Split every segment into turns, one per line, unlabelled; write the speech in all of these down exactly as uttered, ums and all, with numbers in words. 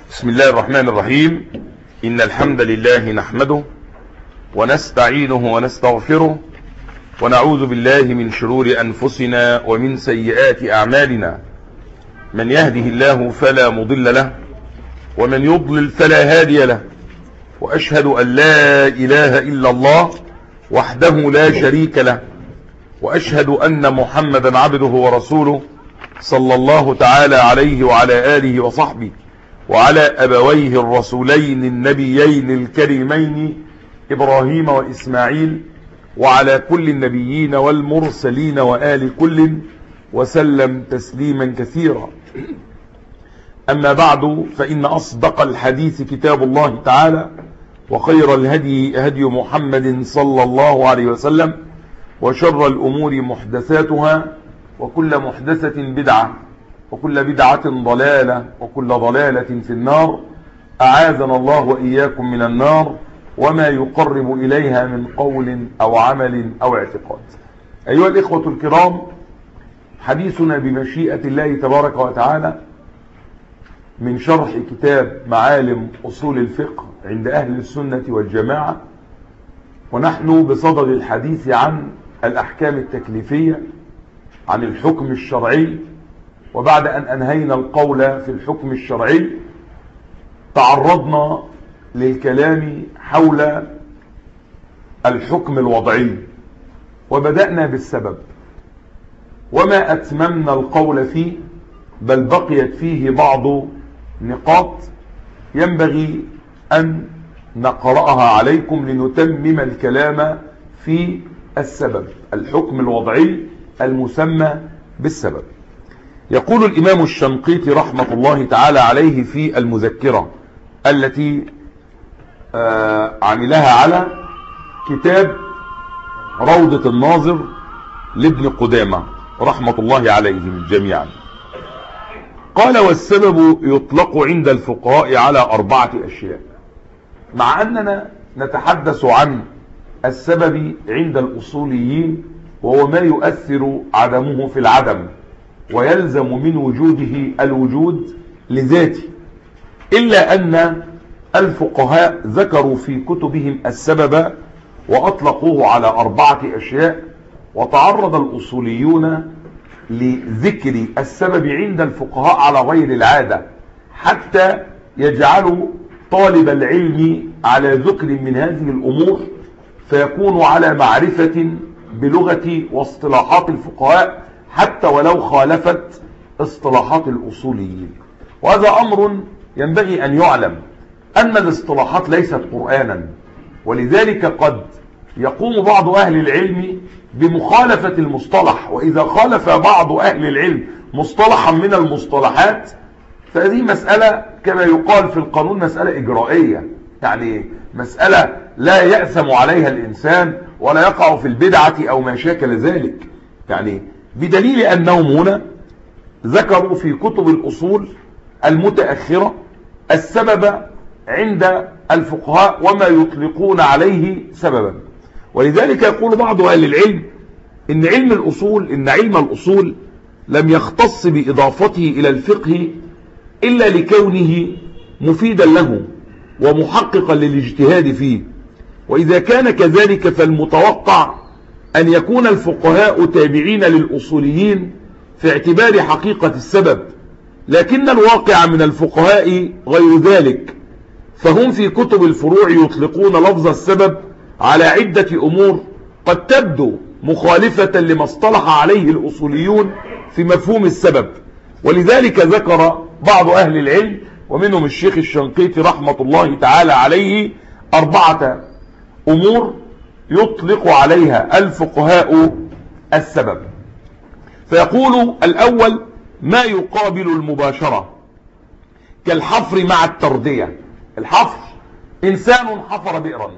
بسم الله الرحمن الرحيم. إن الحمد لله نحمده ونستعينه ونستغفره ونعوذ بالله من شرور أنفسنا ومن سيئات أعمالنا. من يهده الله فلا مضل له ومن يضلل فلا هادي له، وأشهد أن لا إله إلا الله وحده لا شريك له، وأشهد أن محمدا عبده ورسوله صلى الله تعالى عليه وعلى آله وصحبه وعلى أبويه الرسولين النبيين الكريمين إبراهيم وإسماعيل وعلى كل النبيين والمرسلين وآل كل وسلم تسليما كثيرا. أما بعد، فإن أصدق الحديث كتاب الله تعالى، وخير الهدي هدي محمد صلى الله عليه وسلم، وشر الأمور محدثاتها، وكل محدثة بدعة، وكل بدعة ضلالة، وكل ضلالة في النار. أعاذنا الله وإياكم من النار وما يقرب إليها من قول أو عمل أو اعتقاد. أيها الإخوة الكرام، حديثنا بمشيئة الله تبارك وتعالى من شرح كتاب معالم أصول الفقه عند أهل السنة والجماعة، ونحن بصدد الحديث عن الأحكام التكليفية، عن الحكم الشرعي. وبعد أن أنهينا القول في الحكم الشرعي تعرضنا للكلام حول الحكم الوضعي، وبدأنا بالسبب وما أتممنا القول فيه، بل بقيت فيه بعض نقاط ينبغي أن نقرأها عليكم لنتمم الكلام في السبب، الحكم الوضعي المسمى بالسبب. يقول الإمام الشنقيطي رحمة الله تعالى عليه في المذكرة التي عملها على كتاب روضة الناظر لابن قدامة رحمة الله عليهم جميعا، قال: والسبب يطلق عند الفقهاء على أربعة أشياء. مع أننا نتحدث عن السبب عند الأصوليين، وهو ما يؤثر عدمه في العدم ويلزم من وجوده الوجود لذاته، إلا أن الفقهاء ذكروا في كتبهم السبب وأطلقوه على أربعة أشياء. وتعرض الأصوليون لذكر السبب عند الفقهاء على غير العادة، حتى يجعلوا طالب العلم على ذكر من هذه الأمور، فيكون على معرفة بلغة واصطلاحات الفقهاء حتى ولو خالفت اصطلاحات الأصوليين. وهذا أمر ينبغي أن يعلم أن الاصطلاحات ليست قرآنا، ولذلك قد يقوم بعض أهل العلم بمخالفة المصطلح. وإذا خالف بعض أهل العلم مصطلحا من المصطلحات فهذه مسألة كما يقال في القانون مسألة إجرائية، يعني مسألة لا يأثم عليها الإنسان ولا يقع في البدعة أو ما شاكل ذلك، يعني بدليل أنهم هنا ذكروا في كتب الأصول المتأخرة السبب عند الفقهاء وما يطلقون عليه سببا. ولذلك يقول بعض أهل العلم إن علم الأصول إن علم الأصول لم يختص بإضافته إلى الفقه إلا لكونه مفيدا له ومحققا للاجتهاد فيه. وإذا كان كذلك فالمتوقع أن يكون الفقهاء تابعين للأصوليين في اعتبار حقيقة السبب، لكن الواقع من الفقهاء غير ذلك، فهم في كتب الفروع يطلقون لفظ السبب على عدة أمور قد تبدو مخالفة لما اصطلح عليه الأصوليون في مفهوم السبب. ولذلك ذكر بعض أهل العلم ومنهم الشيخ الشنقيطي رحمة الله تعالى عليه أربعة أمور يطلق عليها الفقهاء السبب. فيقول: الأول ما يقابل المباشرة كالحفر مع التردية. الحفر، إنسان حفر بئرا،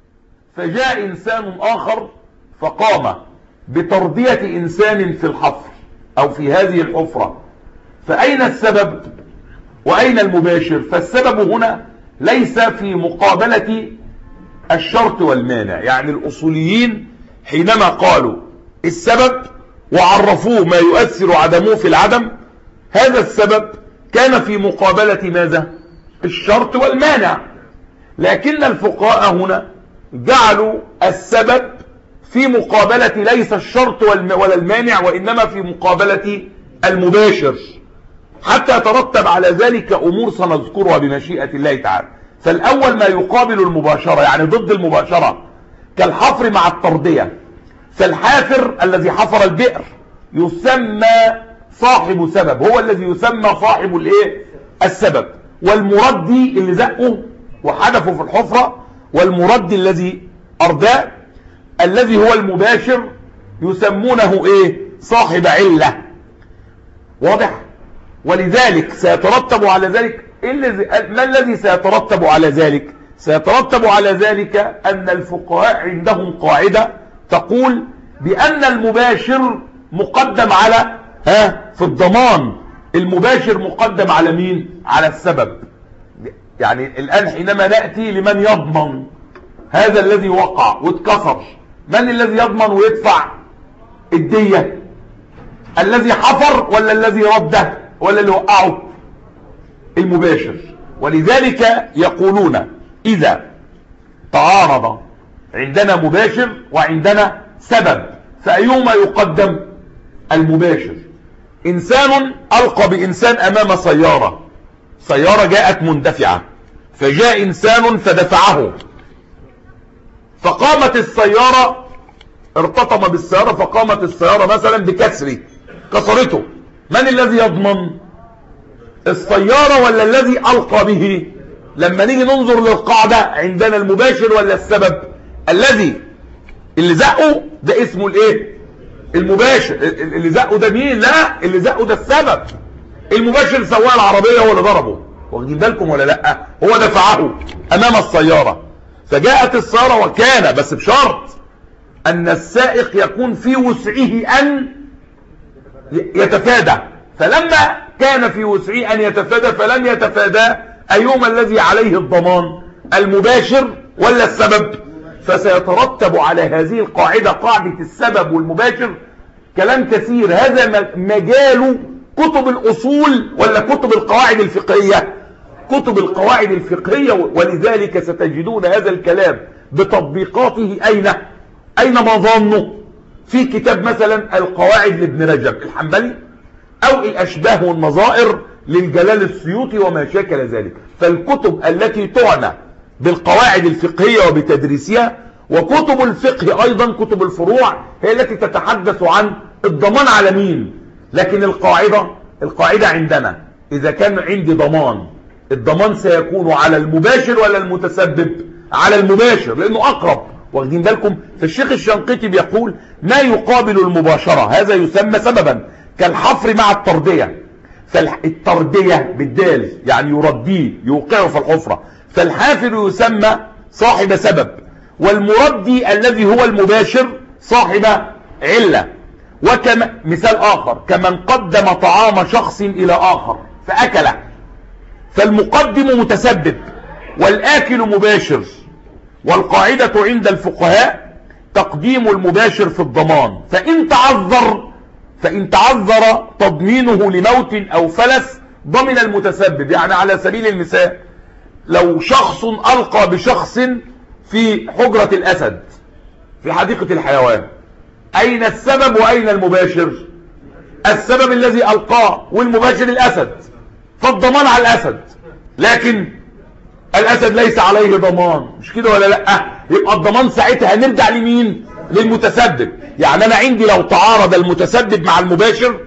فجاء إنسان آخر فقام بتردية إنسان في الحفر أو في هذه الحفرة، فأين السبب وأين المباشر؟ فالسبب هنا ليس في مقابلة الشرط والمانع. يعني الأصوليين حينما قالوا السبب وعرفوه ما يؤثر عدمه في العدم، هذا السبب كان في مقابلة ماذا؟ الشرط والمانع، لكن الفقهاء هنا جعلوا السبب في مقابلة ليس الشرط ولا المانع، وإنما في مقابلة المباشر، حتى يترتب على ذلك أمور سنذكرها بمشيئة الله تعالى. فالأول ما يقابل المباشرة يعني ضد المباشرة، كالحفر مع التردية. فالحافر الذي حفر البئر يسمى صاحب سبب، هو الذي يسمى صاحب الايه السبب. والمردي اللي زقه وحدفه في الحفرة، والمردي الذي أرداه الذي هو المباشر يسمونه ايه صاحب علة. واضح؟ ولذلك سيترتب على ذلك ما الذي سيترتب على ذلك؟ سيترتب على ذلك أن الفقهاء عندهم قاعدة تقول بأن المباشر مقدم على ها في الضمان، المباشر مقدم على مين؟ على السبب. يعني الآن حينما نأتي لمن يضمن هذا الذي وقع واتكسر، من الذي يضمن ويدفع الدية؟ الذي حفر ولا الذي رده ولا اللي وقعه؟ المباشر. ولذلك يقولون إذا تعارض عندنا مباشر وعندنا سبب فأيهما يقدم؟ المباشر. إنسان ألقى بإنسان أمام سيارة، سيارة جاءت مندفعة، فجاء إنسان فدفعه، فقامت السيارة، ارتطم بالسيارة فقامت السيارة مثلا بكسره، كسرته. من الذي يضمن؟ السيارة ولا الذي ألقى به؟ لما نيجي ننظر للقاعدة عندنا المباشر ولا السبب؟ الذي اللي زقه ده اسمه الايه المباشر. اللي زقه ده مين؟ لا، اللي زقه ده السبب. المباشر سواق العربية هو اللي ضربه، واخدين بالكم ولا لا؟ هو دفعه امام السيارة، فجاءت السيارة وكان بس بشرط ان السائق يكون في وسعه ان يتفادى، فلما كان في وسعه ان يتفادى فلم يتفادى، ايهما الذي عليه الضمان؟ المباشر ولا السبب؟ فسيترتب على هذه القاعدة، قاعدة السبب والمباشر، كلام كثير. هذا مجال كتب الأصول ولا كتب القواعد الفقهية؟ كتب القواعد الفقهية. ولذلك ستجدون هذا الكلام بتطبيقاته أين؟ أين ما ظنه؟ في كتاب مثلا القواعد لابن رجب الحنبلي، أو الأشباه والنظائر للجلال السيوطي وما شاكل ذلك. فالكتب التي تعنى بالقواعد الفقهية وبتدريسها، وكتب الفقه أيضا كتب الفروع، هي التي تتحدث عن الضمان على مين. لكن القاعدة القاعدة عندنا إذا كان عندي ضمان، الضمان سيكون على المباشر ولا المتسبب؟ على المباشر، لأنه أقرب، واخدين بالكم؟ فالشيخ الشنقيطي بيقول ما يقابل المباشرة هذا يسمى سببا، كالحفر مع التردية. فالتردية بالدال يعني يرديه، يوقعه في الحفرة. فالحافر يسمى صاحب سبب، والمردي الذي هو المباشر صاحب علة. وكما مثال آخر، كمن قدم طعام شخص إلى آخر فأكله، فالمقدم متسبب والآكل مباشر. والقاعدة عند الفقهاء تقديم المباشر في الضمان، فإن تعذر فإن تعذر تضمينه لموت أو فلس ضمن المتسبب. يعني على سبيل المثال، لو شخص ألقى بشخص في حجرة الأسد في حديقة الحيوان، أين السبب وأين المباشر؟ السبب الذي ألقاه، والمباشر الأسد، فالضمان على الأسد، لكن الأسد ليس عليه ضمان، مش كده ولا لأ؟ يبقى الضمان ساعتها هنرجع لمين؟ للمتسبب. يعني أنا عندي لو تعارض المتسبب مع المباشر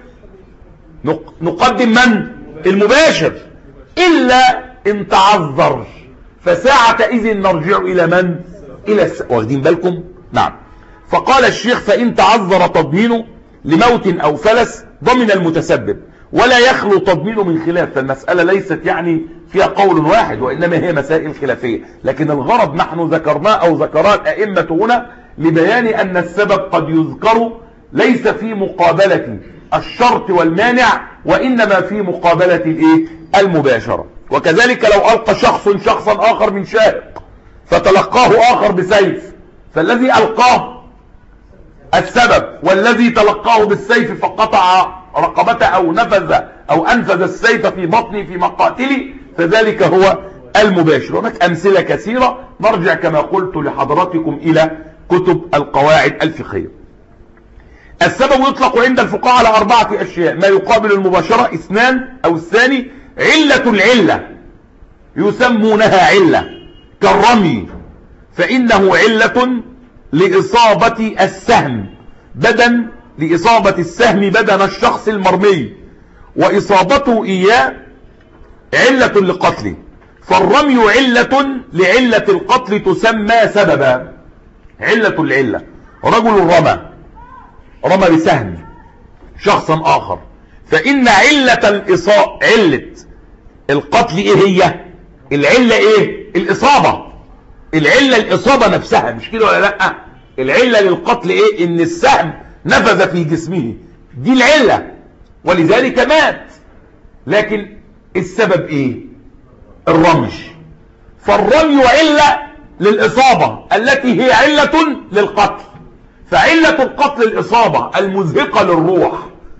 نقدم من؟ المباشر، إلا إن تعذر، فساعة إذن نرجع إلى من؟ إلى الس... واخدين بالكم؟ نعم. فقال الشيخ فإن تعذر تضمينه لموت أو فلس ضمن المتسبب، ولا يخلو تضمينه من خلاف. فالمسألة ليست يعني فيها قول واحد، وإنما هي مسائل خلافية، لكن الغرض نحن ذكرناه أو ذكراه الأئمة هنا لبيان أن السبب قد يذكر ليس في مقابلة الشرط والمانع، وإنما في مقابلة الإيه؟ المباشرة. وكذلك لو ألقى شخص شخصا آخر من شاهق فتلقاه آخر بسيف، فالذي ألقاه السبب، والذي تلقاه بالسيف فقطع رقبته أو نفذ أو أنفذ السيف في بطني في مقاتلي، فذلك هو المباشر. هناك أمثلة كثيرة، نرجع كما قلت لحضراتكم إلى كتب القواعد الفقهية. السبب يطلق عند الفقهاء على أربعة أشياء: ما يقابل المباشرة اثنان أو الثاني، علة العلة يسمونها علة كالرمي، فإنه علة لإصابة السهم بدن لإصابة السهم بدن الشخص المرمي، وإصابته إياه علة لقتله، فالرمي علة لعلة القتل تسمى سببا. علة العلة: رجل رمى رمى بسهم شخصا آخر، فإن علة الإصابة علة القتل إيه هي؟ العلة إيه؟ الإصابة. العلة الإصابة نفسها، مش كده ولا لأ؟ العلة للقتل إيه؟ إن السهم نفذ في جسمه، دي العلة، ولذلك مات. لكن السبب إيه؟ الرمي. فالرمي علة للإصابة التي هي علة للقتل، فعلة القتل الإصابة المزهقة للروح،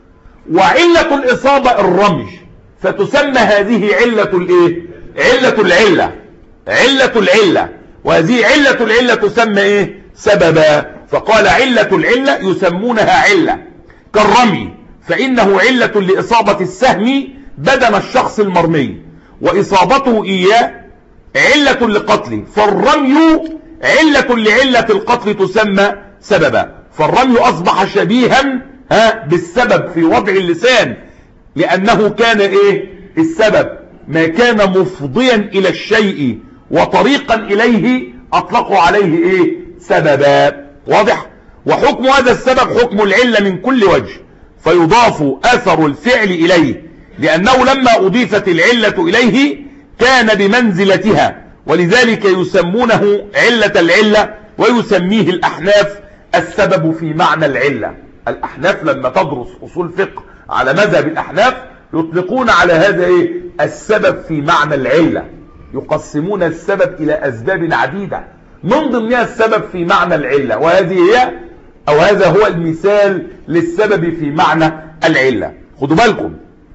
وعلة الإصابة الرمي، فتسمى هذه علة الإيه؟ علة العلة. علة العلة، وهذه علة العلة تسمى إيه؟ سببا. فقال علة العلة يسمونها علة كالرمي، فإنه علة لإصابة السهم بدن الشخص المرمي، وإصابته إياه علة لقتله، فالرمي علة لعلة القتل تسمى سببا. فالرمي أصبح شبيها ها بالسبب في وضع اللسان، لأنه كان إيه؟ السبب ما كان مفضيا إلى الشيء وطريقا إليه أطلقوا عليه إيه؟ سببا. واضح؟ وحكم هذا السبب حكم العلة من كل وجه، فيضاف أثر الفعل إليه، لأنه لما أضيفت العلة إليه كان بمنزلتها، ولذلك يسمونه علة العلة، ويسميه الأحناف السبب في معنى العلة. الأحناف لما تدرس أصول فقه على مذهب الأحناف يطلقون على هذا إيه؟ السبب في معنى العلة، يقسمون السبب إلى أسباب عديدة، من ضمنها السبب في معنى العلة، وهذه هي أو هذا هو المثال للسبب في معنى العلة. خدوا بالكم،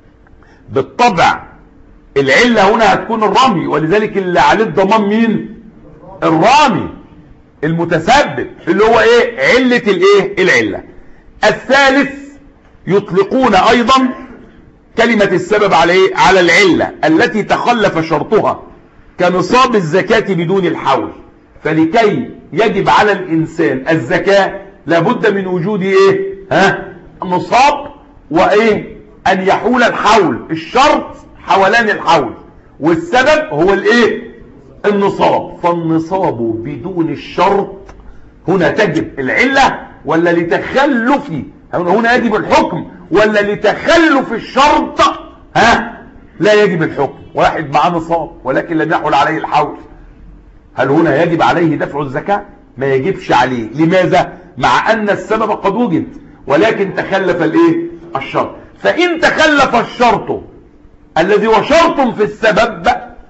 بالطبع العلة هنا هتكون الرمي، ولذلك اللي عليه الضمان مين؟ الرامي المتسبب، اللي هو ايه؟ علة الايه؟ العلة. الثالث يطلقون ايضا كلمة السبب على ايه؟ على العلة التي تخلف شرطها، كنصاب الزكاة بدون الحول، فلكي يجب على الانسان الزكاة لابد من وجود ايه؟ ها؟ نصاب، وايه؟ ان يحول الحول. الشرط حولان الحول، والسبب هو الايه؟ النصاب. فالنصاب بدون الشرط هنا تجب العلة، ولا لتخلف هنا يجب الحكم، ولا لتخلف الشرط ها لا يجب الحكم؟ واحد معاه نصاب ولكن لم يحول عليه الحول، هل هنا يجب عليه دفع الزكاة؟ ما يجبش عليه. لماذا؟ مع ان السبب قد وجد ولكن تخلف الايه؟ الشرط. فان تخلف الشرط الذي هو شرط في السبب،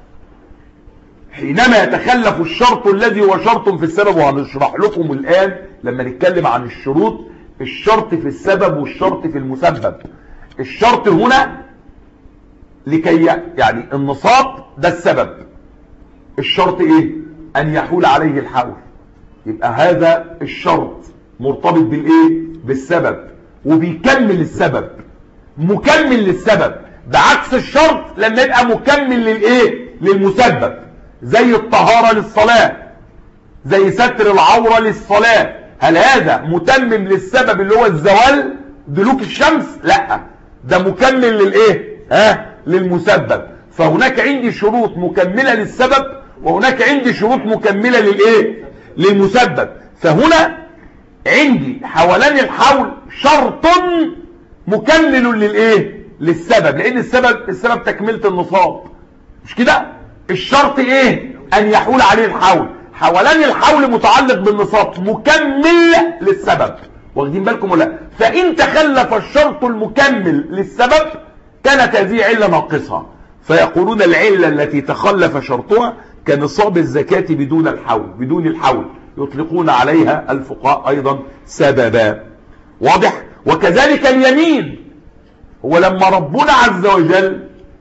حينما يتخلف الشرط الذي هو شرط في السبب، وهنشرح لكم الآن لما نتكلم عن الشروط الشرط في السبب والشرط في المسبب. الشرط هنا لكي يعني النصاب ده السبب، الشرط ايه؟ ان يحول عليه الحول، يبقى هذا الشرط مرتبط بالايه؟ بالسبب، وبيكمل السبب، مكمل للسبب، بعكس الشرط لما يبقى مكمل للايه؟ للمسبب، زي الطهارة للصلاة، زي ستر العورة للصلاة. هل هذا متمم للسبب اللي هو الزوال دلوك الشمس؟ لا، ده مكمل للايه؟ ها للمسبب. فهناك عندي شروط مكملة للسبب، وهناك عندي شروط مكملة للايه؟ للمسبب. فهنا عندي حولان الحول شرط مكمل للايه؟ للسبب، لان السبب السبب تكملة النصاب، مش كده؟ الشرط ايه؟ ان يحول عليه الحول. حولان الحول متعلق بالنصاب، مكمل للسبب. واخدين بالكم ولا؟ فان تخلف الشرط المكمل للسبب كانت هذه علة ناقصة، فيقولون العلة التي تخلف شرطها كنصاب الزكاة بدون الحول بدون الحول يطلقون عليها الفقهاء ايضا سببا. واضح؟ وكذلك اليمين، هو لما ربنا عز وجل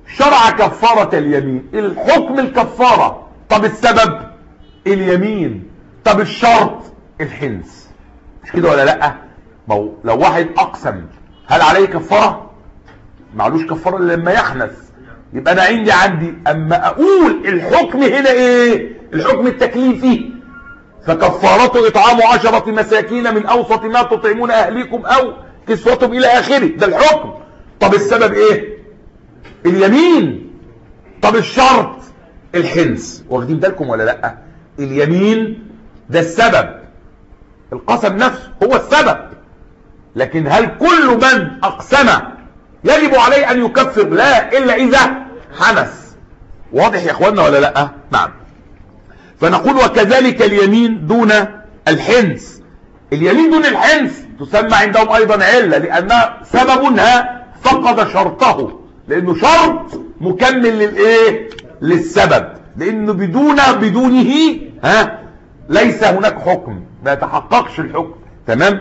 شرع كفارة اليمين. الحكم الكفارة، طب السبب اليمين، طب الشرط الحنس. مش كده ولا لا؟ ما هو لو واحد اقسم هل عليه كفارة؟ معلوش كفارة الا لما يحنث. يبقى انا عندي عندي اما اقول الحكم هنا ايه؟ الحكم التكليفي، فكفارته اطعام عشرة مساكين من اوسط ما تطعمون اهليكم او كسوتهم الى اخره، ده الحكم. طب السبب ايه؟ اليمين. طب الشرط الحنس. واخدين بالكم ولا لا؟ اليمين ده السبب، القسم نفسه هو السبب، لكن هل كل من اقسم يجب عليه ان يكفر؟ لا، الا اذا حنث. واضح يا اخوانا ولا لا؟ نعم. فنقول وكذلك اليمين دون الحنس. اليمين دون الحنس تسمى عندهم ايضا علة، لانها سببها فقد شرطه، لانه شرط مكمل للايه؟ للسبب، لانه بدون بدونه ها ليس هناك حكم، ما يتحققش الحكم. تمام.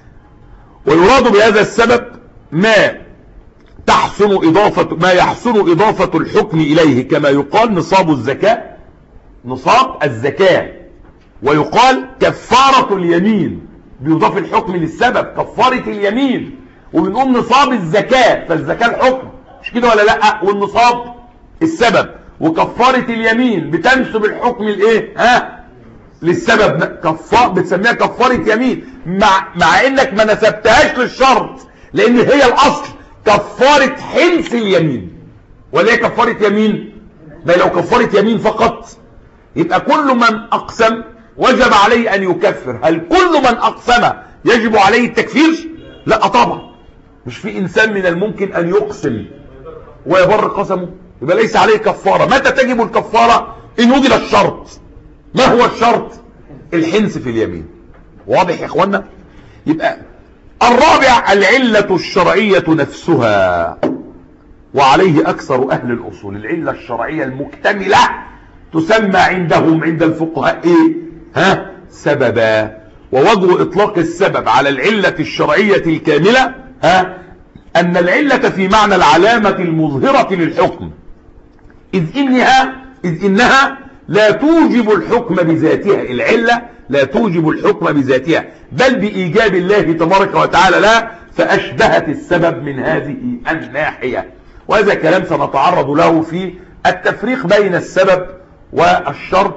ويراد بهذا السبب ما تحسن اضافة ما يحسن اضافة الحكم اليه، كما يقال نصاب الزكاة، نصاب الزكاة، ويقال كفارة اليمين، بيضاف الحكم للسبب، كفارة اليمين. وبنقوم نصاب الزكاة، فالزكاة الحكم، مش كده ولا لا؟ والنصاب السبب، وكفارة اليمين بتنسب الحكم الايه؟ ها للسبب، كفار بتسميها كفارة يمين، مع مع انك ما نسبتهاش للشرط، لان هي الاصل كفارة حنس اليمين، ولا هي كفارة يمين؟ ما لو كفارة يمين فقط يبقى كل من اقسم وجب عليه ان يكفر. هل كل من اقسم يجب عليه التكفير؟ لا طبعا. مش في انسان من الممكن ان يقسم ويبر قسمه، يبقى ليس عليه كفارة. متى تجب الكفارة؟ ان وجد الشرط. ما هو الشرط؟ الحنس في اليمين. واضح يا اخوانا؟ يبقى الرابع العلة الشرعية نفسها، وعليه اكثر اهل الاصول. العلة الشرعية المكتملة تسمى عندهم عند الفقهاء ايه؟ ها سببا. ووجه اطلاق السبب على العلة الشرعية الكاملة ها ان العلة في معنى العلامة المظهرة للحكم، اذ انها اذ انها لا توجب الحكم بذاتها. العلة لا توجب الحكم بذاتها، بل بإيجاب الله تبارك وتعالى لا، فأشبهت السبب من هذه الناحية. وهذا كلام سنتعرض له في التفريق بين السبب والشرط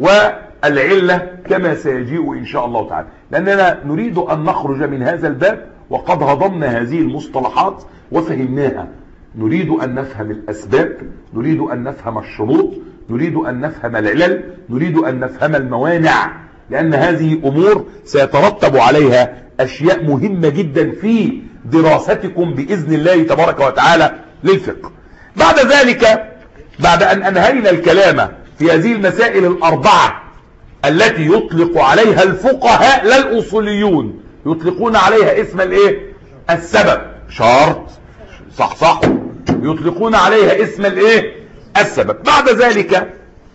والعلة كما سيجيء إن شاء الله تعالى، لأننا نريد أن نخرج من هذا الباب وقد هضمنا هذه المصطلحات وفهمناها. نريد أن نفهم الأسباب، نريد أن نفهم الشروط، نريد أن نفهم العلل، نريد أن نفهم الموانع، لأن هذه أمور سيترتب عليها أشياء مهمة جدا في دراستكم بإذن الله تبارك وتعالى للفقه. بعد ذلك، بعد أن أنهينا الكلام في هذه المسائل الأربعة التي يطلق عليها الفقهاء لا الأصوليون، يطلقون عليها اسم الايه؟ السبب، شرط صح صح، يطلقون عليها اسم الايه؟ السبب. بعد ذلك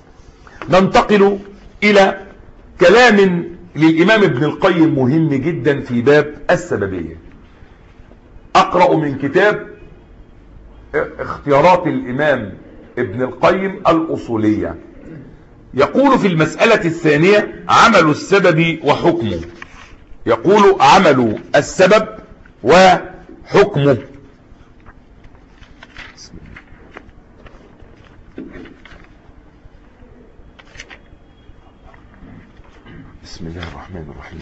ننتقل الى كلام للامام ابن القيم مهم جدا في باب السببية. اقرأ من كتاب اختيارات الامام ابن القيم الاصولية. يقول في المسألة الثانية عمل السبب وحكمه. يقول عمل السبب وحكمه. بسم الله الرحمن الرحيم.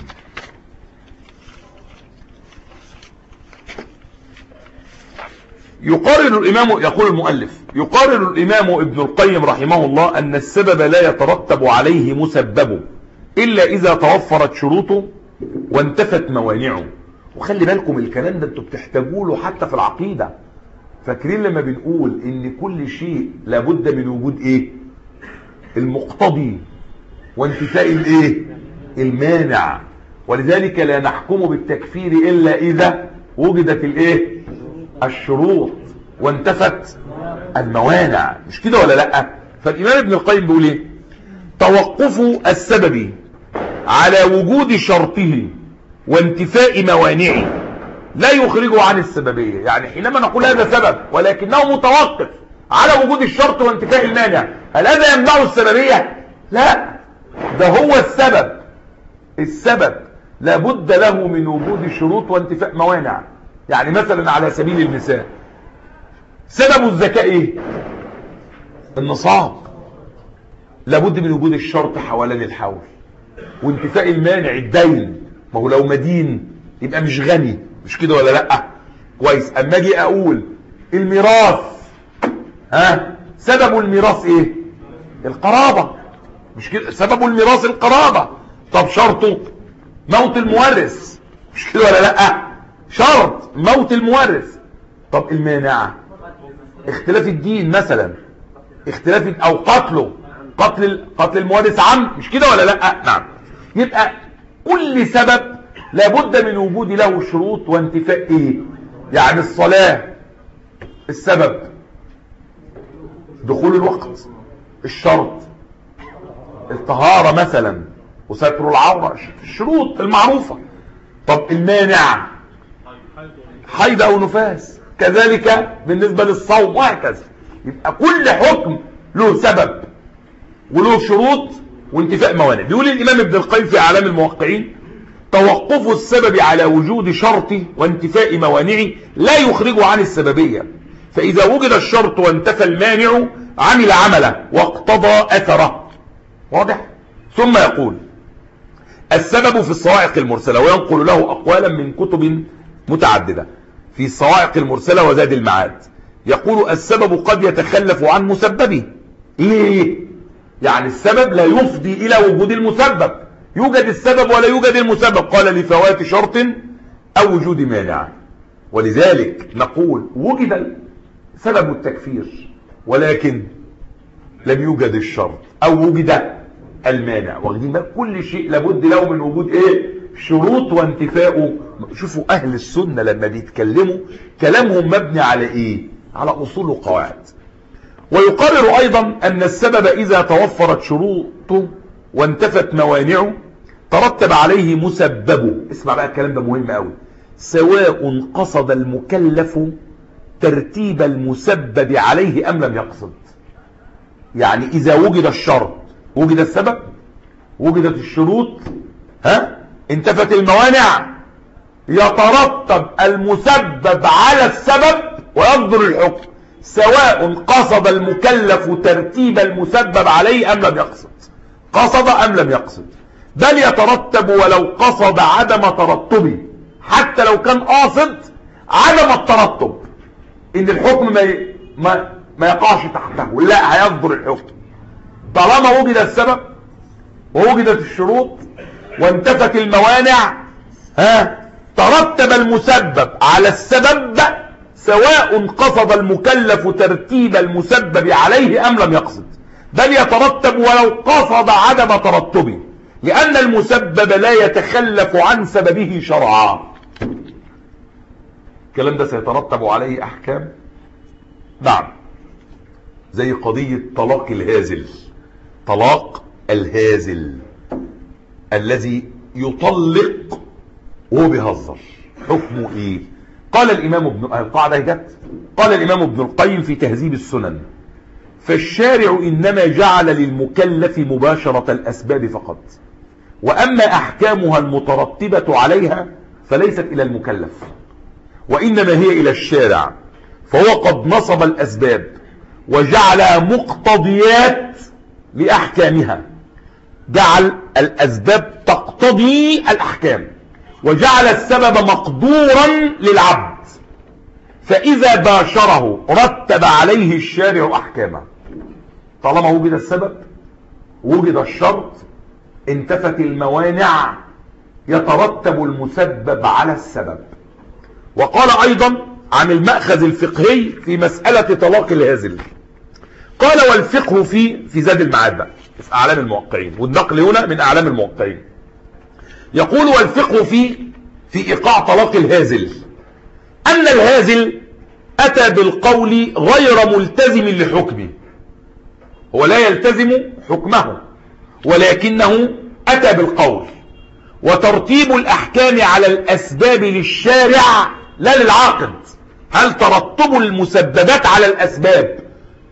يقرر الإمام، يقول المؤلف، يقرر الإمام ابن القيم رحمه الله أن السبب لا يترتب عليه مسببه إلا إذا توفرت شروطه وانتفت موانعه. وخلي بالكم الكلام ده انتوا بتحتاجوا له حتى في العقيدة. فاكرين لما بنقول ان كل شيء لابد من وجود ايه؟ المقتضي وانتفاء الايه؟ المانع. ولذلك لا نحكم بالتكفير الا اذا وجدت الايه؟ الشروط وانتفت الموانع. مش كده ولا لا؟ فالامام ابن القيم بيقول ايه؟ توقف السبب على وجود شرطه وانتفاء موانعه لا يخرجه عن السببية. يعني حينما نقول هذا سبب ولكنه متوقف على وجود الشرط وانتفاء المانع، هل هذا يمنعه السببية؟ لا، ده هو السبب. السبب لابد له من وجود شروط وانتفاء موانع. يعني مثلا على سبيل المثال، سبب الزكاة ايه؟ النصاب، لابد من وجود الشرط حوالين الحول، وانتفاء المانع الدين. ما هو لو مدين يبقى مش غني، مش كده ولا لا؟ كويس. اما اجي اقول الميراث، ها، سبب الميراث ايه؟ القرابة، مش كده؟ سبب الميراث القرابة. طب شرطه موت المورث، مش كده ولا لا؟ شرط موت المورث. طب المانع اختلاف الدين مثلا، اختلاف او قتله، قتل قتل المورث عم، مش كده ولا لا؟ نعم. يبقى كل سبب لابد من وجود له شروط وانتفاء ايه؟ يعني الصلاة السبب دخول الوقت، الشرط الطهارة مثلا وستر العورة، الشروط المعروفة. طب المانع حيض او نفاس، كذلك بالنسبة للصوم وهكذا. يبقى كل حكم له سبب وله شروط وانتفاء موانع. بيقول الامام ابن القيم في اعلام الموقعين: توقف السبب على وجود شرط وانتفاء موانعه لا يخرجه عن السببية، فاذا وجد الشرط وانتفى المانع عمل عمله واقتضى اثره. واضح؟ ثم يقول: السبب في الصواعق المرسلة، وينقل له اقوالا من كتب متعددة في الصواعق المرسلة وزاد المعاد. يقول: السبب قد يتخلف عن مسببه. ليه؟ يعني السبب لا يفضي الى وجود المسبب، يوجد السبب ولا يوجد المسبب. قال: لفوات شرط او وجود مانع. ولذلك نقول: وجد سبب التكفير ولكن لم يوجد الشرط او وجد المانع. واخدين بالك؟ كل شيء لابد له من وجود ايه؟ شروط وانتفاءه. شوفوا اهل السنة لما بيتكلموا كلامهم مبني على ايه؟ على اصول وقواعد. ويقرر ايضا ان السبب اذا توفرت شروطه وانتفت موانعه ترتب عليه مسببه. اسمع بقى الكلام ده مهم قوي: سواء قصد المكلف ترتيب المسبب عليه ام لم يقصد. يعني اذا وجد الشرط، وجد السبب، وجدت الشروط، ها، انتفت الموانع، يترتب المسبب على السبب ويصدر الحكم، سواء قصد المكلف ترتيب المسبب عليه ام لم يقصد. قصد ام لم يقصد، بل يترتب ولو قصد عدم ترتبه، حتى لو كان قاصد عدم الترتب، ان الحكم ما ما, ما يقعش تحته، لا، هيصدر الحكم طالما وجد السبب ووجدت الشروط وانتفت الموانع. ها، ترتب المسبب على السبب سواء قصد المكلف ترتيب المسبب عليه ام لم يقصد، بل يترتب ولو قصد عدم ترتبه، لان المسبب لا يتخلف عن سببه شرعا. الكلام ده سيترتب عليه احكام. نعم، زي قضية طلاق الهازل. طلاق الهازل الذي يطلق وهو بيهزر، حكمه ايه؟ قال الامام ابن القاعدة جت قال الامام ابن القيم في تهذيب السنن: فالشارع انما جعل للمكلف مباشرة الاسباب فقط، واما احكامها المترتبة عليها فليست الى المكلف، وانما هي الى الشارع، فهو قد نصب الاسباب وجعلها مقتضيات لاحكامها، جعل الاسباب تقتضي الاحكام، وجعل السبب مقدورا للعبد، فاذا باشره رتب عليه الشارع احكامه. طالما وجد السبب وجد الشرط انتفت الموانع يترتب المسبب على السبب. وقال ايضا عن المأخذ الفقهي في مسألة طلاق الهازل، قال: والفقه في في زاد المعاد بقى في اعلام الموقعين، والنقل هنا من اعلام الموقعين. يقول: والفقه في في ايقاع طلاق الهازل ان الهازل اتى بالقول غير ملتزم لحكمه، هو لا يلتزم حكمه ولكنه اتى بالقول، وترتيب الاحكام على الاسباب للشارع لا للعاقد. هل ترتب المسببات على الاسباب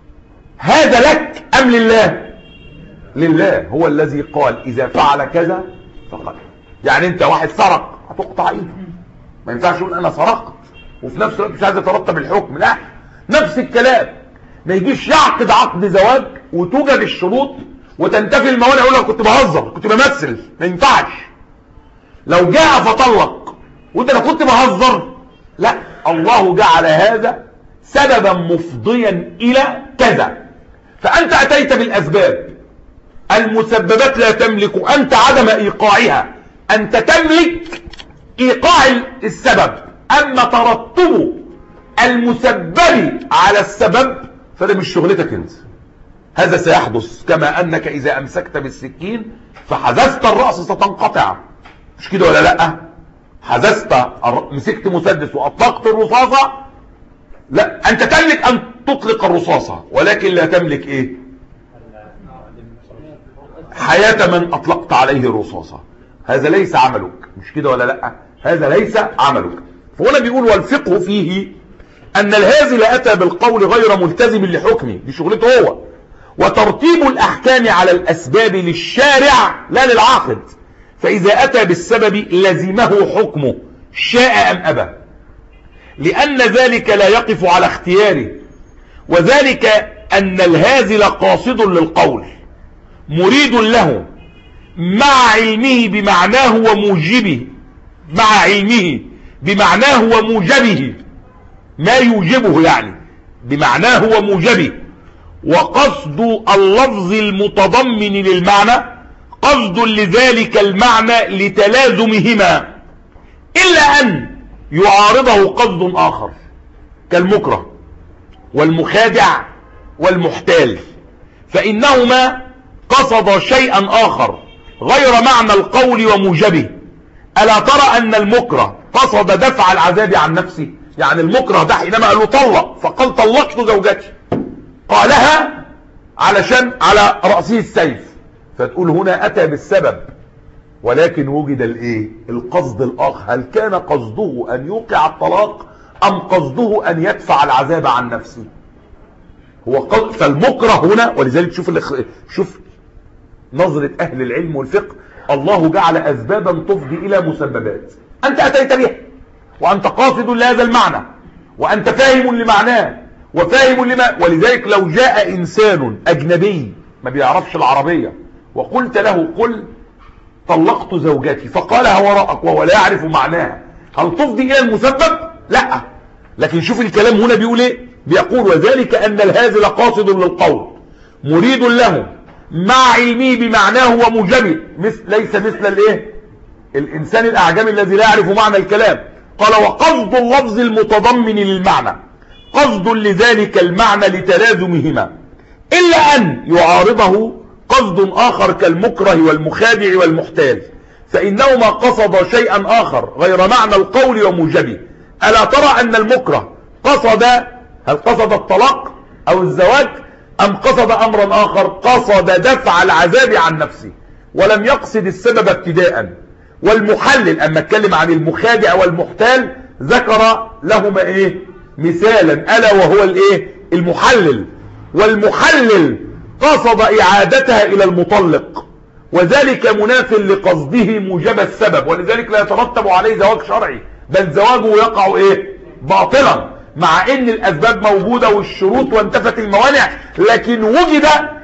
هذا لك أم لله؟ لله. هو الذي قال إذا فعل كذا فقد. يعني انت واحد سرق هتقطع ايده، ما ينفعش يقول انا سرقت وفي نفس الوقت مش عايز يترتب الحكم. لا، نفس الكلام. ما يجيش يعقد عقد زواج وتوجد الشروط وتنتفي الموانع يقول لك كنت بهزر كنت بمثل. ما ينفعش. لو جاء فطلق وانت انا كنت بهزر، لا، الله جعل هذا سببا مفضيا الى كذا، فانت اتيت بالاسباب. المسببات لا تملك انت عدم ايقاعها، انت تملك ايقاع السبب. اما ترتب المسبب على السبب فده مش شغلتك انت. هذا سيحدث كما انك اذا امسكت بالسكين فحززت الرأس ستنقطع، مش كده ولا لا؟ حززت مسكت مسدس واطلقت الرصاصة، لا، انت تملك ان تطلق الرصاصة ولكن لا تملك ايه؟ حياة من اطلقت عليه الرصاصة. هذا ليس عملك، مش كده ولا لا؟ هذا ليس عملك. فهنا بيقول والفقه فيه ان الهازل اتى بالقول غير ملتزم لحكمه، دي شغلته هو، وترتيب الاحكام على الاسباب للشارع لا للعاقد، فاذا اتى بالسبب لزمه حكمه شاء ام ابى، لان ذلك لا يقف على اختياره، وذلك ان الهازل قاصد للقول مريد له مع علمه بمعناه وموجبه، مع علمه بمعناه وموجبه، ما يوجبه يعني بمعناه وموجبه، وقصد اللفظ المتضمن للمعنى قصد لذلك المعنى لتلازمهما، إلا أن يعارضه قصد آخر كالمكره والمخادع والمحتال، فإنهما قصد شيئا آخر غير معنى القول وموجبه. ألا ترى أن المكره قصد دفع العذاب عن نفسه؟ يعني المكره ده حينما قال له طلق فقال طلقت زوجتي، قالها علشان على رأسه السيف، فتقول هنا أتى بالسبب ولكن وجد الايه؟ القصد الآخر. هل كان قصده أن يوقع الطلاق أم قصده أن يدفع العذاب عن نفسه؟ هو قصد. فالمكره هنا، ولذلك شوف شوف نظرة أهل العلم والفقه، الله جعل أسبابا تفضي إلى مسببات، أنت أتيت بها وأنت قاصد لهذا المعنى وأنت فاهم لمعناه وفاهم لما، ولذلك لو جاء إنسان أجنبي ما بيعرفش العربية وقلت له قل طلقت زوجتي فقالها وراءك وهو لا يعرف معناها، هل تفضي إلى المسبب؟ لا. لكن شوف الكلام هنا بيقول ايه؟ بيقول وذلك أن الهازل قاصد للقول مريد له مع علمه بمعناه وموجبه، مثل ليس مثل الايه؟ الإنسان الأعجمي الذي لا يعرف معنى الكلام. قال وقصد اللفظ المتضمن للمعنى قصد لذلك المعنى لتلازمهما، إلا أن يعارضه قصد آخر كالمكره والمخادع والمحتال، فإنهما قصد شيئا آخر غير معنى القول وموجبه. ألا ترى أن المكره قصد، هل قصد الطلاق أو الزواج أم قصد أمرا آخر؟ قصد دفع العذاب عن نفسه ولم يقصد السبب ابتداء. والمحلل، أما اتكلم عن المخادع والمحتال ذكر لهما إيه؟ مثالا، ألا وهو الإيه؟ المحلل. والمحلل قصد إعادتها إلى المطلق، وذلك مناف لقصده موجب السبب، ولذلك لا يترتب عليه زواج شرعي، بل زواجه يقع إيه؟ باطلا، مع ان الاسباب موجودة والشروط وانتفت الموانع، لكن وجد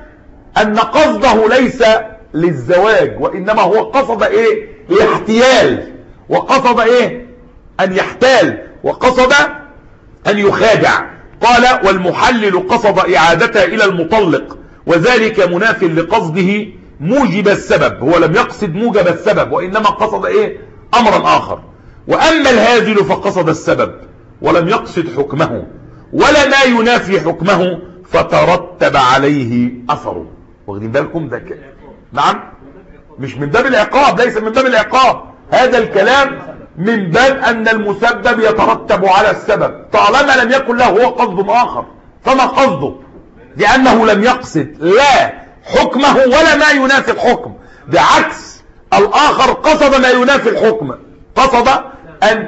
ان قصده ليس للزواج وانما هو قصد ايه؟ الاحتيال، وقصد ايه؟ ان يحتال، وقصد ان يخادع. قال والمحلل قصد اعادتها الى المطلق، وذلك مناف لقصده موجب السبب، هو لم يقصد موجب السبب وانما قصد ايه؟ امرا اخر. واما الهازل فقصد السبب ولم يقصد حكمه ولا ما ينافي حكمه فترتب عليه اثره. واخدين بالكم ده كده؟ نعم، مش من باب العقاب، ليس من باب العقاب، هذا الكلام من باب ان المسبب يترتب على السبب طالما لم يكن له هو قصد اخر. فما قصده؟ لانه لم يقصد لا حكمه ولا ما ينافي الحكم، بعكس الاخر قصد ما ينافي الحكم، قصد ان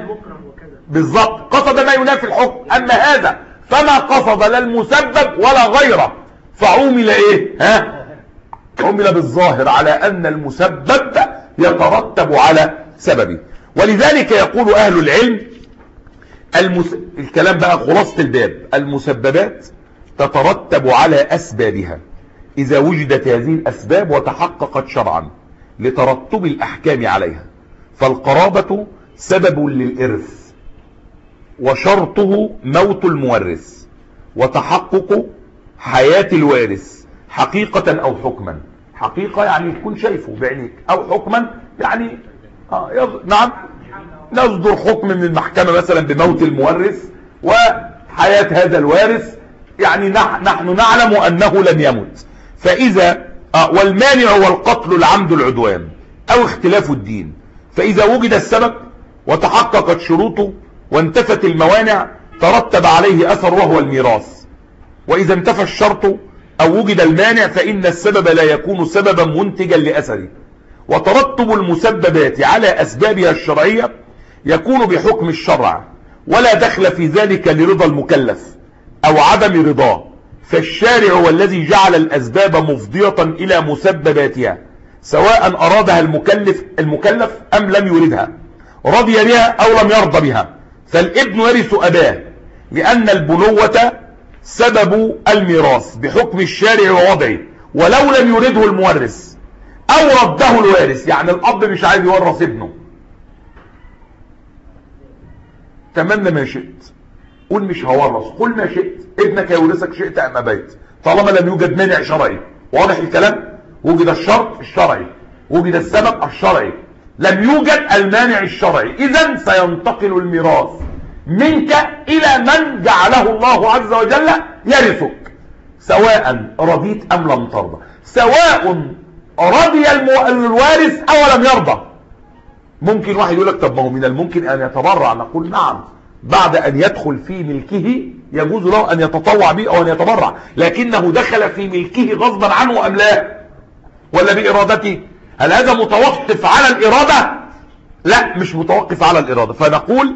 بالضبط قصد ما ينافي الحكم. اما هذا فما قصد لا المسبب ولا غيره، فعمل ايه؟ ها؟ عمل بالظاهر على ان المسبب يترتب على سببه. ولذلك يقول اهل العلم المس... الكلام بقى خلاصة الباب، المسببات تترتب على اسبابها اذا وجدت هذه الاسباب وتحققت شرعا لترتب الاحكام عليها. فالقرابة سبب للارث وشرطه موت المورث وتحقق حياة الوارث حقيقة او حكما. حقيقة يعني تكون شايفه بعينيك، او حكما يعني آه يض... نعم نصدر حكم من المحكمة مثلا بموت المورث وحياة هذا الوارث، يعني نح... نحن نعلم انه لم يمت. فاذا آه والمانع هو القتل العمد العدوان او اختلاف الدين. فاذا وجد السبب وتحققت شروطه وانتفت الموانع ترتب عليه اثر وهو الميراث. واذا انتفى الشرط او وجد المانع فان السبب لا يكون سببا منتجا لاثره. وترتب المسببات على اسبابها الشرعية يكون بحكم الشرع ولا دخل في ذلك لرضا المكلف او عدم رضاه. فالشارع هو الذي جعل الاسباب مفضية الى مسبباتها سواء ارادها المكلف المكلف ام لم يردها، رضي بها او لم يرضى بها. فالابن يرث اباه لان البنوة سبب الميراث بحكم الشارع ووضعه ولو لم يرده المورث او رده الوارث. يعني الاب مش عايز يورث ابنه، تمنى ما شئت، قل مش هورث، قل ما شئت، ابنك يورثك شئت ام ابيت طالما لم يوجد مانع شرعي. واضح الكلام؟ وجد الشرط الشرعي، وجد السبب الشرعي، لم يوجد المانع الشرعي، اذا سينتقل الميراث منك الى من جعله الله عز وجل يرثك سواء رضيت ام لم ترضى، سواء رضي الوارث او لم يرضى. ممكن واحد يقول لك طب ما هو من الممكن ان يتبرع، نقول نعم، بعد ان يدخل في ملكه يجوز له ان يتطوع به او ان يتبرع، لكنه دخل في ملكه غصبا عنه ام لا، ولا بارادته؟ هل هذا متوقف على الاراده؟ لا، مش متوقف على الاراده. فنقول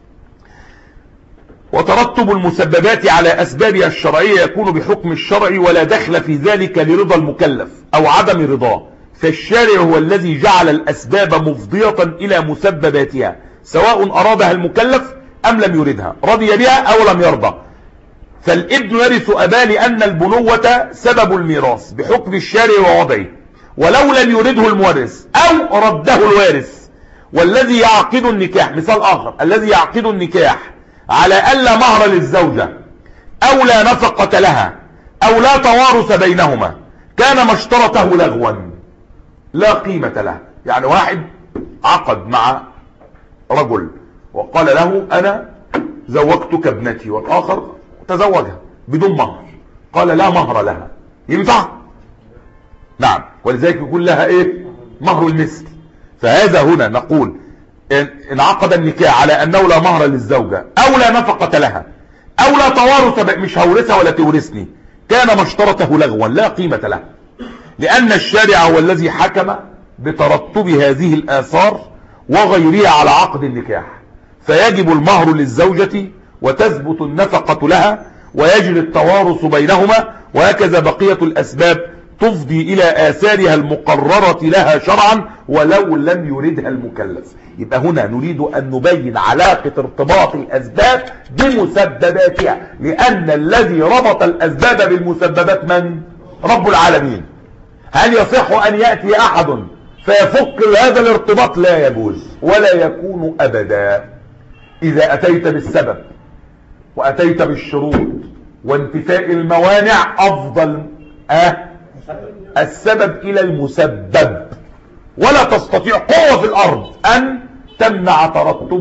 وترتب المسببات على اسبابها الشرعية يكون بحكم الشرع ولا دخل في ذلك لرضا المكلف او عدم رضاه. فالشارع هو الذي جعل الاسباب مفضية الى مسبباتها سواء ارادها المكلف ام لم يردها، رضي بها او لم يرضى. فالابن يرث اباه لان البنوة سبب الميراث بحكم الشارع ووضعه ولو لم يرده المورث او رده الوارث. والذي يعقد النكاح، مثال اخر، الذي يعقد النكاح على ألا مهر للزوجة أو لا نفقة لها أو لا توارث بينهما كان ما اشترطه لغوا لا قيمة له. يعني واحد عقد مع رجل وقال له أنا زوجتك ابنتي، والآخر تزوجها بدون مهر، قال لا مهر لها، ينفع؟ نعم، ولذلك يقول لها ايه؟ مهر المثل. فهذا هنا نقول انعقد النكاح على انه لا مهر للزوجة او لا نفقة لها او لا توارث، مش هورثها ولا تورثني، كان ما اشترطه لغوا لا قيمة له، لان الشارع هو الذي حكم بترتب هذه الاثار وغيرها على عقد النكاح. فيجب المهر للزوجة وتثبت النفقة لها ويجري التوارث بينهما، وهكذا بقية الاسباب تفضي الى اثارها المقررة لها شرعا ولو لم يردها المكلف. يبقى هنا نريد ان نبين علاقة ارتباط الاسباب بمسبباتها، لان الذي ربط الاسباب بالمسببات من؟ رب العالمين. هل يصح ان يأتي احد فيفك هذا الارتباط؟ لا يجوز ولا يكون ابدا. اذا اتيت بالسبب واتيت بالشروط وانتفاء الموانع افضل أه السبب الى المسبب، ولا تستطيع قوة في الارض ان تمنع ترتب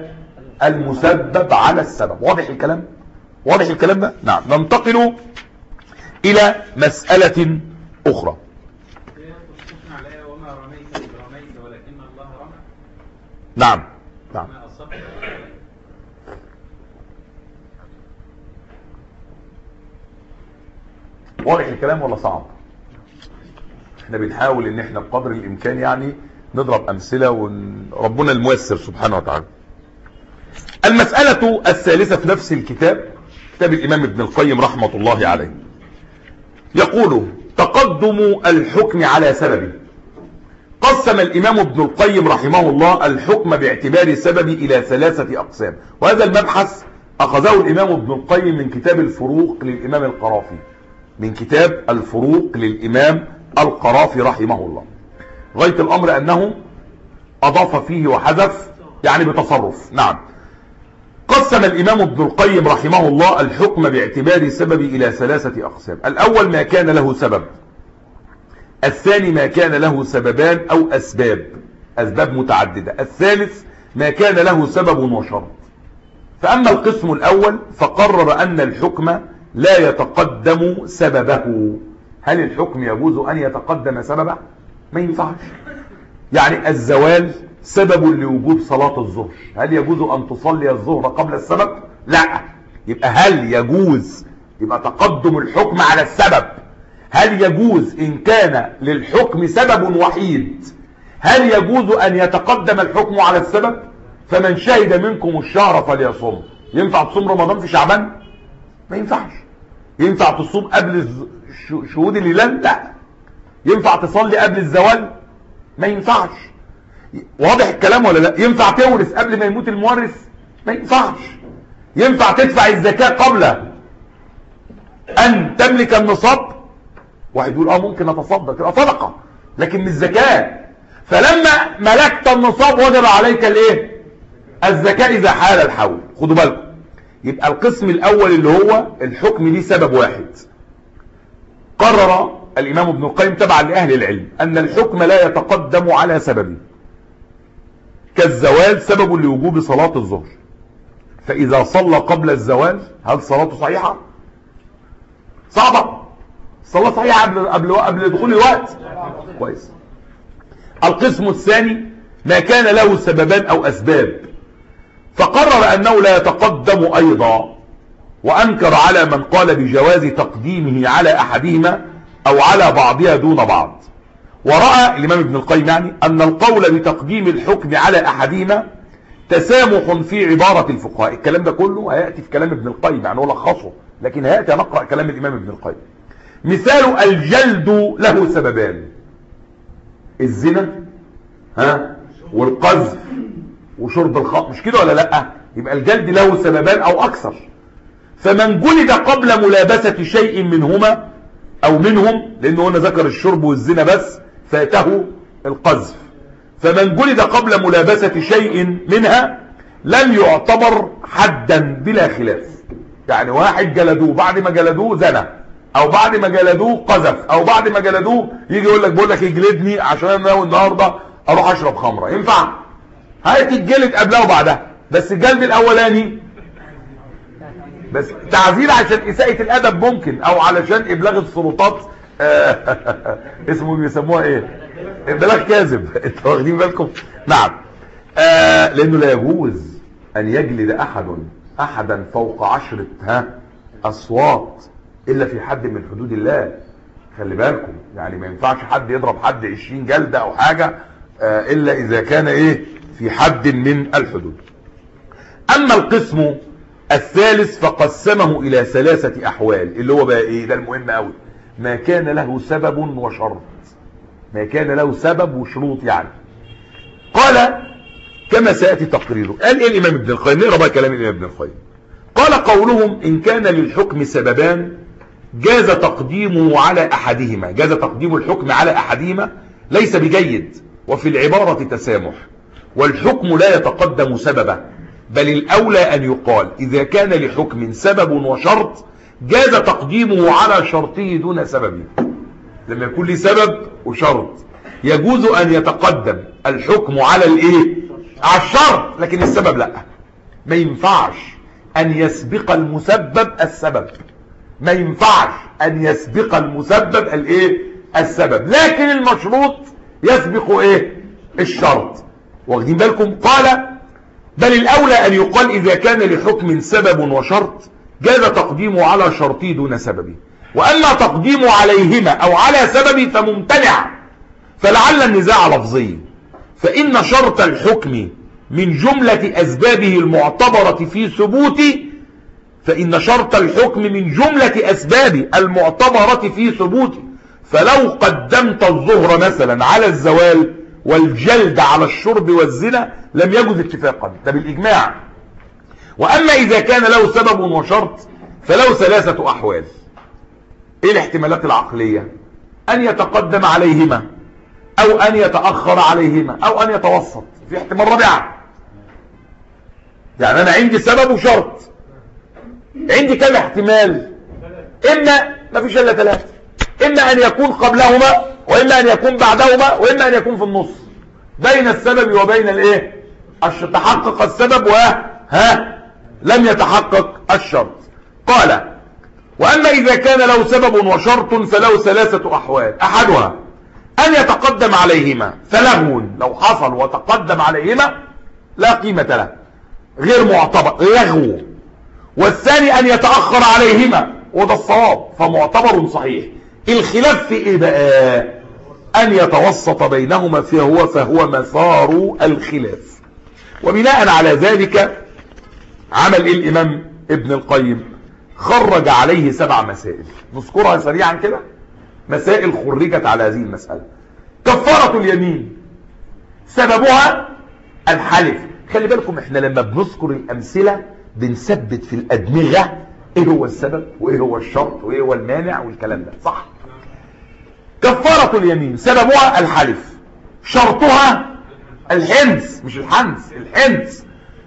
المسبب على السبب. واضح الكلام؟ واضح الكلام ده؟ نعم. ننتقل الى مسألة اخرى. نعم نعم. واضح الكلام ولا صعب؟ احنا بنحاول ان احنا بقدر الامكان يعني نضرب امثلة وربنا الميسر سبحانه وتعالى. المسألة الثالثة في نفس الكتاب، كتاب الامام ابن القيم رحمة الله عليه، يقول تقدم الحكم على سببه. قسم الإمام ابن القيم رحمه الله الحكم باعتبار السبب إلى ثلاثة أقسام، وهذا المبحث أخذه الإمام ابن القيم من كتاب الفروق للإمام القرافي، من كتاب الفروق للإمام القرافي رحمه الله. غاية الأمر أنه أضاف فيه وحذف يعني بتصرف. نعم. قسم الإمام ابن القيم رحمه الله الحكم باعتبار السبب إلى ثلاثة أقسام. الأول ما كان له سبب، الثاني ما كان له سببان أو أسباب أسباب متعددة، الثالث ما كان له سبب وشرط. فأما القسم الأول فقرر أن الحكم لا يتقدم سببه. هل الحكم يجوز أن يتقدم سببه؟ ما ينفعش. يعني الزوال سبب لوجوب صلاة الظهر، هل يجوز أن تصلي الظهر قبل السبب؟ لا. يبقى هل يجوز، يبقى تقدم الحكم على السبب. هل يجوز إن كان للحكم سبب وحيد، هل يجوز أن يتقدم الحكم على السبب؟ فمن شهد منكم الشهر فليصوم. ينفع تصوم رمضان في شعبان؟ ما ينفعش. ينفع تصوم قبل شهود الهلال؟ لا. ينفع تصلي قبل الزوال؟ ما ينفعش. واضح الكلام ولا لا؟ ينفع تورث قبل ما يموت المورث؟ ما ينفعش. ينفع تدفع الزكاة قبل أن تملك النصاب؟ واحد يقول اه ممكن اتصدق، تبقى صدقة لكن مش زكاة. فلما ملكت النصاب وجب عليك الايه؟ الزكاة اذا حال الحول. خدوا بالكم. يبقى القسم الاول اللي هو الحكم ليه سبب واحد، قرر الامام ابن القيم تبعا لاهل العلم ان الحكم لا يتقدم على سببه، كالزوال سبب لوجوب صلاة الظهر، فاذا صلى قبل الزوال هل صلاته صحيحة؟ صعبة. الصلاة صحيحة قبل قبل قبل دخول الوقت. كويس. القسم الثاني ما كان له سببان او اسباب، فقرر انه لا يتقدم ايضا، وانكر على من قال بجواز تقديمه على احدهما او على بعضها دون بعض. ورأى الامام ابن القيم يعني ان القول بتقديم الحكم على احدهما تسامح في عبارة الفقهاء. الكلام ده كله هيأتي في كلام ابن القيم، يعني هو لخصه، لكن هيأتي نقرأ كلام الامام ابن القيم. مثال الجلد له سببان، الزنا ها والقذف وشرب الخمر، مش كده ولا لا؟ يبقى الجلد له سببان او اكثر. فمن جلد قبل ملابسة شيء منهما او منهم، لانه هنا ذكر الشرب والزنا بس فاته القذف، فمن جلد قبل ملابسة شيء منها لم يعتبر حدا بلا خلاف. يعني واحد جلدوه، بعد ما جلدوه زنا، او بعد ما جلدوه قذف، او بعد ما جلدوه يجي يقول لك بقول لك يجلدني عشان انا ناوي النهارده اروح اشرب خمره. ينفع؟ هتتجلد قبلها وبعدها، بس الجلد الاولاني بس تعزير عشان اساءة الادب ممكن، او علشان ابلاغ السلطات اسمه بيسموها ايه؟ ابلاغ كاذب. انتوا واخدين بالكم؟ نعم. آه لانه لا يجوز ان يجلد احد احدا فوق عشرة ها اصوات الا في حد من حدود الله. خلي بالكم، يعني ما ينفعش حد يضرب حد عشرين جلدة او حاجة آه الا اذا كان ايه في حد من الحدود. اما القسم الثالث فقسمه الى ثلاثة احوال، اللي هو بقى ايه؟ ده المهم قوي. ما كان له سبب وشرط. ما كان له سبب وشروط يعني. قال كما سيأتي تقريره. قال ايه الامام ابن القيم؟ نقرأ بقى كلام الامام ابن القيم. قال قولهم ان كان للحكم سببان جاز تقديمه على احدهما. جاز تقديم الحكم على احدهما ليس بجيد، وفي العبارة تسامح، والحكم لا يتقدم سببه، بل الاولى ان يقال اذا كان لحكم سبب وشرط جاز تقديمه على شرطه دون سببه. لما يكون لي سبب وشرط يجوز ان يتقدم الحكم على الايه؟ على الشرط، لكن السبب لا. ما ينفعش ان يسبق المسبب السبب. ما ينفعش ان يسبق المسبب الايه؟ السبب، لكن المشروط يسبق ايه؟ الشرط. واخدين بالكم؟ قال بل الاولى ان يقال اذا كان لحكم سبب وشرط جاز تقديمه على شرطه دون سببه، واما تقديمه عليهما او على سببه فممتنع، فلعل النزاع لفظي، فان شرط الحكم من جملة اسبابه المعتبرة في ثبوته فإن شرط الحكم من جملة أسباب المعتبرة في ثبوته، فلو قدمت الظهر مثلا على الزوال والجلد على الشرب والزنا لم يجوز اتفاقا، ده بالإجماع. وأما إذا كان له سبب وشرط فله ثلاثة أحوال. إيه الاحتمالات العقلية؟ أن يتقدم عليهما، أو أن يتأخر عليهما، أو أن يتوسط. في احتمال رابعة، يعني أنا عندي سبب وشرط، عندي كم احتمال؟ إما ما فيش إلا ثلاثة، إما أن يكون قبلهما، وإما أن يكون بعدهما، وإما أن يكون في النص بين السبب وبين الإيه؟ تحقق السبب وها لم يتحقق الشرط. قال: وأما إذا كان له سبب وشرط فله ثلاثة أحوال. أحدها أن يتقدم عليهما فلغو، لو حصل وتقدم عليهما لا قيمة له، غير معتبر، لغو. والثاني أن يتأخر عليهما، وده الصواب فمعتبر صحيح. الخلاف في إيه بقى؟ أن يتوسط بينهما فهو فهو مسار الخلاف. وبناء على ذلك عمل إيه الإمام ابن القيم؟ خرج عليه سبع مسائل نذكرها سريعا كده، مسائل خرجت على هذه المسألة. كفارة اليمين سببها الحلف. خلي بالكم احنا لما بنذكر الأمثلة بنثبت في الأدمغة ايه هو السبب وايه هو الشرط وايه هو المانع والكلام ده، صح؟ كفارة اليمين سببها الحلف، شرطها الحنث، مش الحنث، الحنث.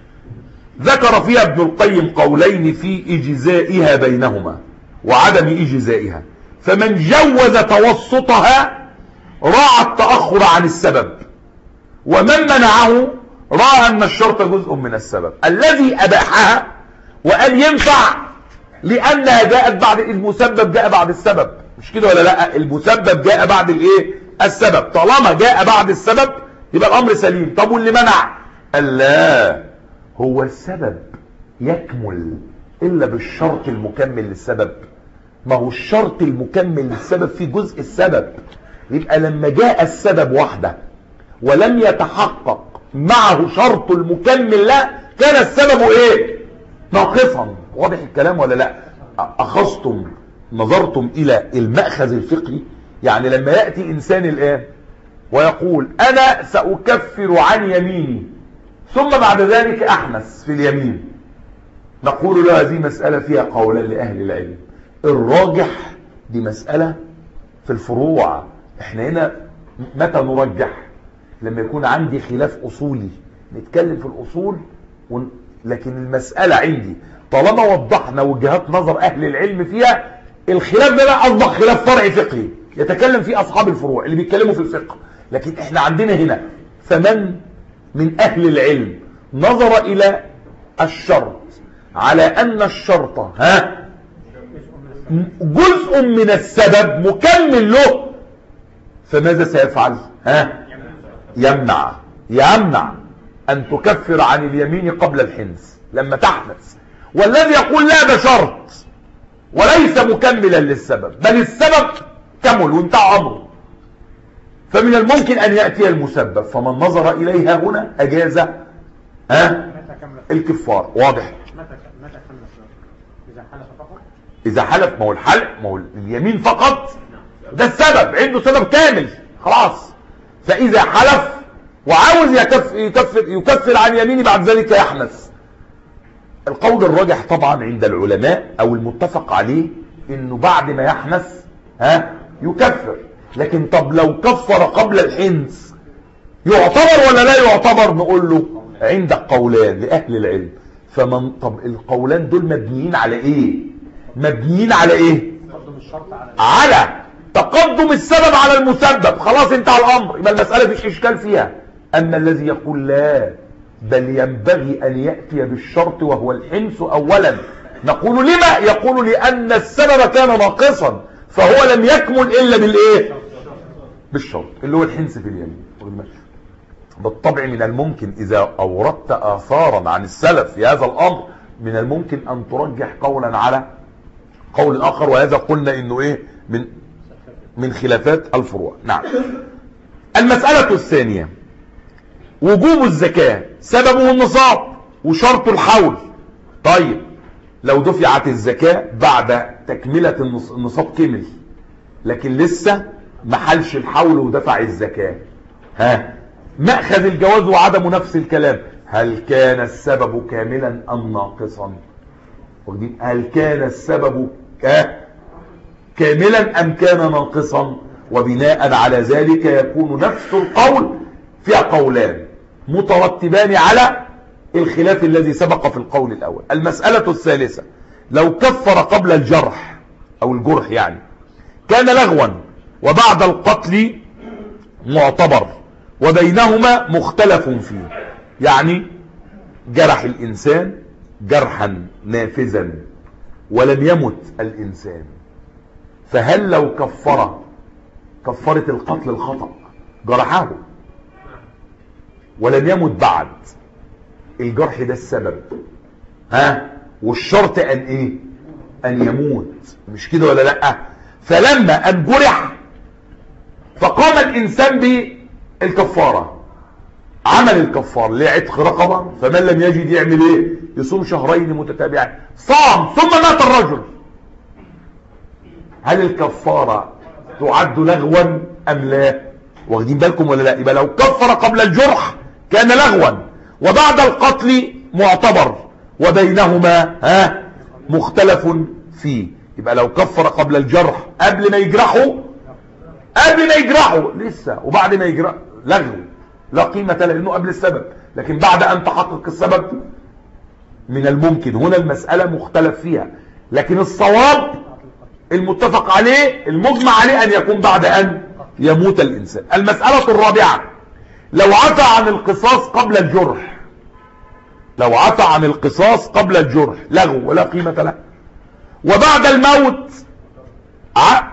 ذكر فيها ابن القيم قولين في إجزائها بينهما وعدم إجزائها. فمن جوز توسطها راعى التأخر عن السبب، ومن منعه راى أن الشرط جزء من السبب. الذي أباحها وأن ينفع لأنها جاءت بعد المسبب، جاء بعد السبب، مش كده ولا لا؟ المسبب جاء بعد الايه؟ السبب. طالما جاء بعد السبب يبقى الأمر سليم. طب واللي منع؟ قال لا، هو السبب يكمل إلا بالشرط المكمل للسبب. ما هو الشرط المكمل للسبب في جزء السبب، يبقى لما جاء السبب وحده ولم يتحقق معه شرط المكمل لا، كان السبب ايه؟ ناقصا. واضح الكلام ولا لا؟ أخذتم نظرتم إلى المأخذ الفقهي. يعني لما يأتي إنسان الآن ويقول أنا سأكفر عن يميني ثم بعد ذلك أحنث في اليمين، نقول له هذه مسألة فيها قولا لأهل العلم. الراجح دي مسألة في الفروع. احنا هنا متى نرجح؟ لما يكون عندي خلاف أصولي نتكلم في الأصول ون... لكن المسألة عندي طالما وضحنا وجهات نظر أهل العلم فيها، الخلاف ده بقى أصبح خلاف فرعي فقهي يتكلم فيه أصحاب الفروع اللي بيتكلموا في الفقه. لكن احنا عندنا هنا فمن من أهل العلم نظر إلى الشرط على أن الشرط ها جزء من السبب مكمل له، فماذا سيفعل؟ ها يمنع يمنع أن تكفر عن اليمين قبل الحنث لما تحنث. والذي يقول لا ده شرط وليس مكملا للسبب، بل السبب كمل وانتهى أمره، فمن الممكن أن يأتي المسبب. فمن نظر إليها هنا أجاز ها الكفار. واضح؟
متى كمل إذا حلف فقط؟
إذا حلف، ما هو الحلف ما هو اليمين فقط ده السبب، عنده سبب كامل خلاص. فإذا حلف وعاوز يكفر, يكفر, يكفر عن يمينه بعد ذلك يحنث. القول الراجح طبعا عند العلماء أو المتفق عليه إنه بعد ما يحنث ها يكفر. لكن طب لو كفر قبل الحنث يعتبر ولا لا يعتبر؟ نقول له عندك قولان لأهل العلم. فمن طب القولان دول مبنيين على ايه؟ مبنيين على ايه؟ على تقدم السبب على المسبب. خلاص انتهى الامر، يبقى المسألة مفيش اشكال فيها. اما الذي يقول لا بل ينبغي ان يأتي بالشرط وهو الحنث اولا، نقول لما؟ يقول لان السبب كان ناقصا فهو لم يكمل الا بالايه؟ بالشرط اللي هو الحنث في اليمين. بالطبع من الممكن إذا أوردت آثارا عن السلف في هذا الأمر من الممكن أن ترجح قولا على قول آخر، وهذا قلنا إنه إيه من من خلافات الفروع. نعم. المسألة الثانية وجوب الزكاة سببه النصاب وشرط الحول. طيب لو دفعت الزكاة بعد تكملة النصاب كمل لكن لسه ما حلش الحول ودفع الزكاة، ها مأخذ الجواز وعدم نفس الكلام، هل كان السبب كاملا أم ناقصا؟ هل كان السبب كاملا أم كان ناقصا؟ وبناء على ذلك يكون نفس القول فيها قولان مترتبان على الخلاف الذي سبق في القول الأول. المسألة الثالثة، لو كفر قبل الجرح أو الجرح يعني كان لغوا وبعد القتل معتبر وبينهما مختلف فيه، يعني جرح الإنسان جرحا نافذا ولم يمت الإنسان، فهل لو كفر كفرت القتل الخطأ جرحه ولم يمت بعد، الجرح ده السبب، ها والشرط أن إيه؟ أن يموت، مش كده ولا لأ؟ فلما أن جرح فقام الإنسان بالكفارة، عمل الكفار لعتق رقبة، فمن لم يجد يعمل ايه؟ يصوم شهرين متتابعين، صام ثم مات الرجل، هل الكفارة تعد لغوا ام لا؟ واخدين بالكم ولا لا؟ يبقى لو كفر قبل الجرح كان لغوا وبعد القتل معتبر وبينهما ها مختلف فيه. يبقى لو كفر قبل الجرح قبل ما يجرحه قبل ما يجرحه لسه وبعد ما يجرح لغو لا قيمة له لأنه قبل السبب، لكن بعد أن تحقق السبب من الممكن، هنا المسألة مختلف فيها، لكن الصواب المتفق عليه المجمع عليه أن يكون بعد أن يموت الإنسان. المسألة الرابعة، لو عفى عن القصاص قبل الجرح، لو عفى عن القصاص قبل الجرح لغو ولا قيمة له، وبعد الموت ع...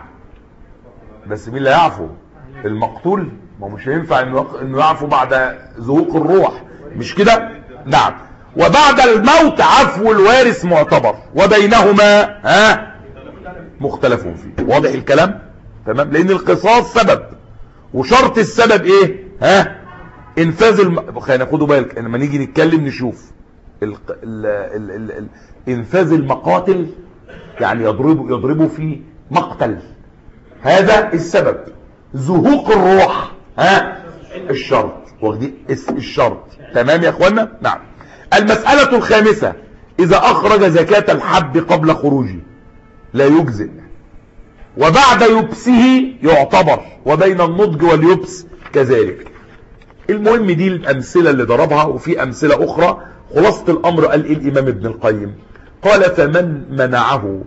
بس مين اللي يعفو؟ المقتول، ما مش هينفع انه يعفو بعد ذوق الروح، مش كده؟ نعم. وبعد الموت عفو الوارث معتبر وبينهما ها مختلف فيه. واضح الكلام؟ تمام، لان القصاص سبب وشرط السبب ايه؟ ها انفاذ الم... خلينا ناخدوا بالك لما نيجي نتكلم نشوف ال... ال... ال... ال... ال... انفاذ المقاتل، يعني يضربوا يضربوا في مقتل، هذا السبب. زهوق الروح ها الشرط، واخدين الشرط. تمام يا اخوانا؟ نعم. المسألة الخامسة، اذا اخرج زكاة الحب قبل خروجه لا يجزئ وبعد يبسه يعتبر وبين النضج واليبس كذلك. المهم دي الامثلة اللي ضربها، وفي امثلة اخرى. خلاصة الامر قال ايه الامام ابن القيم؟ قال فمن منعه،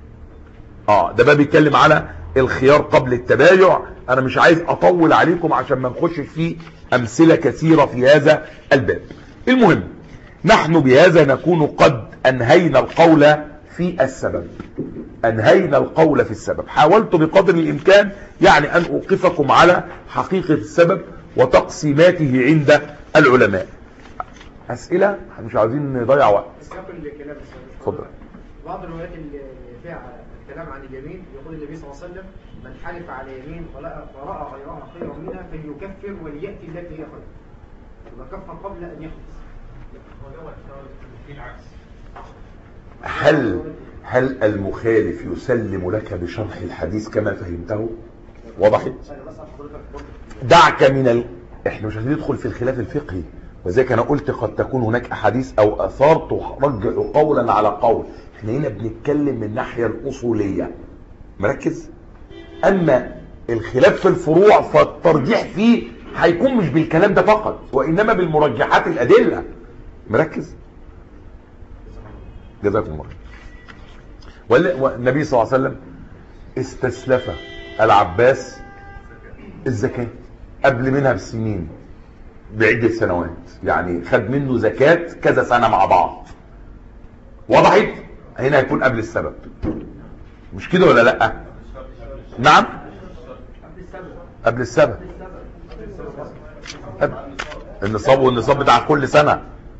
اه ده بقى بيتكلم على الخيار قبل التبايع. انا مش عايز اطول عليكم عشان ما نخش في امثلة كثيرة في هذا الباب. المهم نحن بهذا نكون قد انهينا القول في السبب، انهينا القول في السبب. حاولت بقدر الامكان يعني ان اوقفكم على حقيقة السبب وتقسيماته عند العلماء. اسئلة؟ مش عايزين نضيع وقت. اتفضل.
بعض الروايات اللي فيها الكلام عن اليمين يقول النبي صلى الله عليه وسلم من حلف على يمين ورأى غيرها خيرا منها فليكفر وليأتي التي هي خير، يبقى كفر قبل ان يخلص.
هل هل المخالف يسلم لك بشرح الحديث كما فهمته؟ وضحت؟ دعك من ال... احنا مش عايزين ندخل في الخلاف الفقهي، وذلك انا قلت قد تكون هناك احاديث او اثار ترجع قولا على قول. احنا هنا بنتكلم من الناحيه الاصوليه، مركز. اما الخلاف في الفروع فالترجيح فيه هيكون مش بالكلام ده فقط، وانما بالمرجحات الادله، مركز. جزاكم الله. والنبي صلى الله عليه وسلم استسلف العباس الزكاه قبل منها بسنين، بعدة سنوات، يعني خد منه زكاة كذا سنة مع بعض. وضحت؟ هنا هيكون قبل السبب، مش كده ولا لا؟ نعم قبل السبب. قبل النصاب، والنصاب بتاع كل سنة،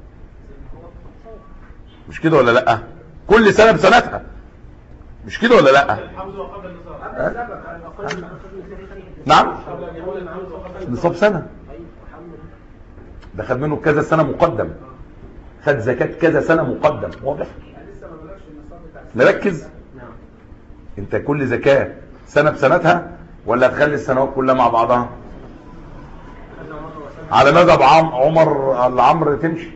مش كده ولا لا؟ كل سنة بسنتها، مش كده ولا لا؟ نعم النصاب سنة، ده خد منه كذا سنة مقدم، خد زكاة كذا سنة مقدم. واضح؟ نركز. انت كل زكاة سنة بسنتها ولا تخلي السنوات كلها مع بعضها؟ على مذهب عمر العمر تمشي.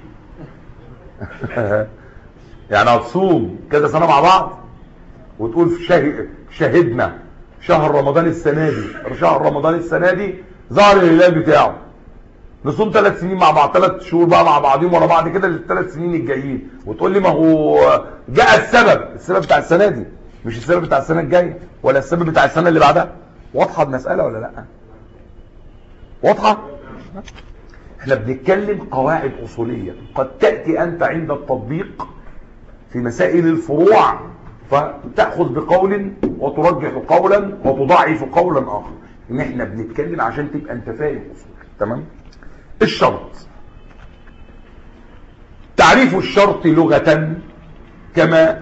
يعني هتصوم كذا سنة مع بعض وتقول شاهد شاهدنا شهر رمضان السنة دي، شهر رمضان السنة دي ظهر الهلال بتاعه، نصوم ثلاث سنين مع بعض، ثلاث شهور بقى مع بعضهم ورا بعض كده للثلاث سنين الجايين، وتقول لي ما هو جاء السبب، السبب بتاع السنة دي مش السبب بتاع السنة الجاية ولا السبب بتاع السنة اللي بعدها. واضحة المسألة ولا لا؟ واضحة؟ احنا بنتكلم قواعد أصولية، قد تأتي أنت عند التطبيق في مسائل الفروع فتأخذ بقول وترجح قولا وتضعف قولا آخر. ان احنا بنتكلم عشان تبقى انت فاهم أصول. تمام؟ الشرط، تعريف الشرط لغة كما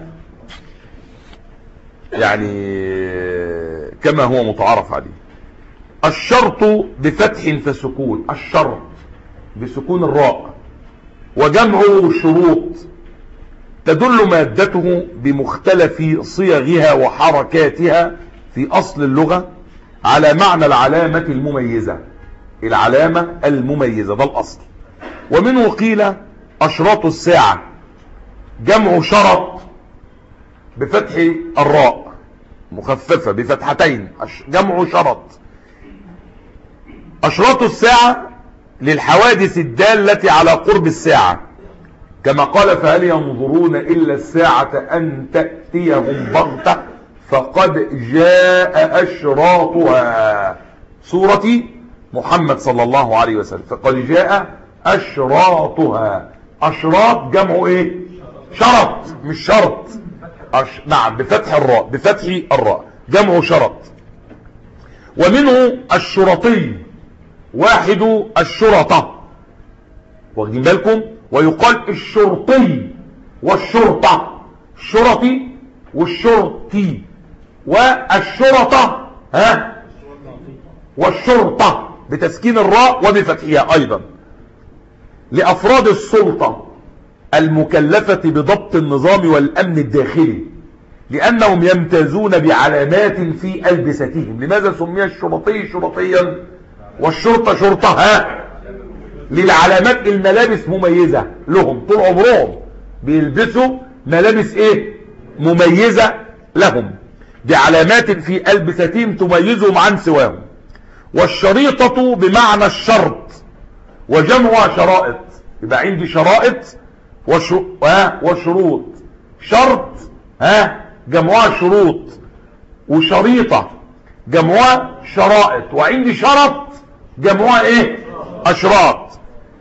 يعني كما هو متعارف عليه. الشرط بفتح فسكون، الشرط بسكون الراء، وجمعه شروط، تدل مادته بمختلف صيغها وحركاتها في أصل اللغة على معنى العلامة المميزة، العلامة المميزة ده الأصل. ومنه قيل أشراط الساعة، جمع شرط بفتح الراء مخففة بفتحتين، جمع شرط. أشراط الساعة للحوادث الدالة على قرب الساعة، كما قال فهل ينظرون إلا الساعة أن تأتيهم بغتة فقد جاء أشراطها، سورة محمد صلى الله عليه وسلم، فقد جاء أشراطها. أشراط جمع إيه؟ شرط مش شرط. أش... نعم بفتح الراء، بفتح الراء جمع شرط. ومنه الشرطي، واحد الشرطة، واخدين بالكم؟ ويقال الشرطي والشرطة، الشرطي والشرطي، والشرطة ها والشرطة بتسكين الراء وبفتحها أيضا، لأفراد السلطة المكلفة بضبط النظام والأمن الداخلي، لأنهم يمتازون بعلامات في ألبستهم. لماذا سمي الشرطي شرطيا والشرطة شرطة؟ ها للعلامات، الملابس مميزة لهم، طول عمرهم بيلبسوا ملابس ايه مميزة لهم، بعلامات في ألبستهم تميزهم عن سواهم. والشريطة بمعنى الشرط وجمعها شرائط، يبقى عندي شرائط وشروط، شرط ها جمعها شروط، وشريطة جمعها شرائط، وعندي شرط جمعها ايه اشراط.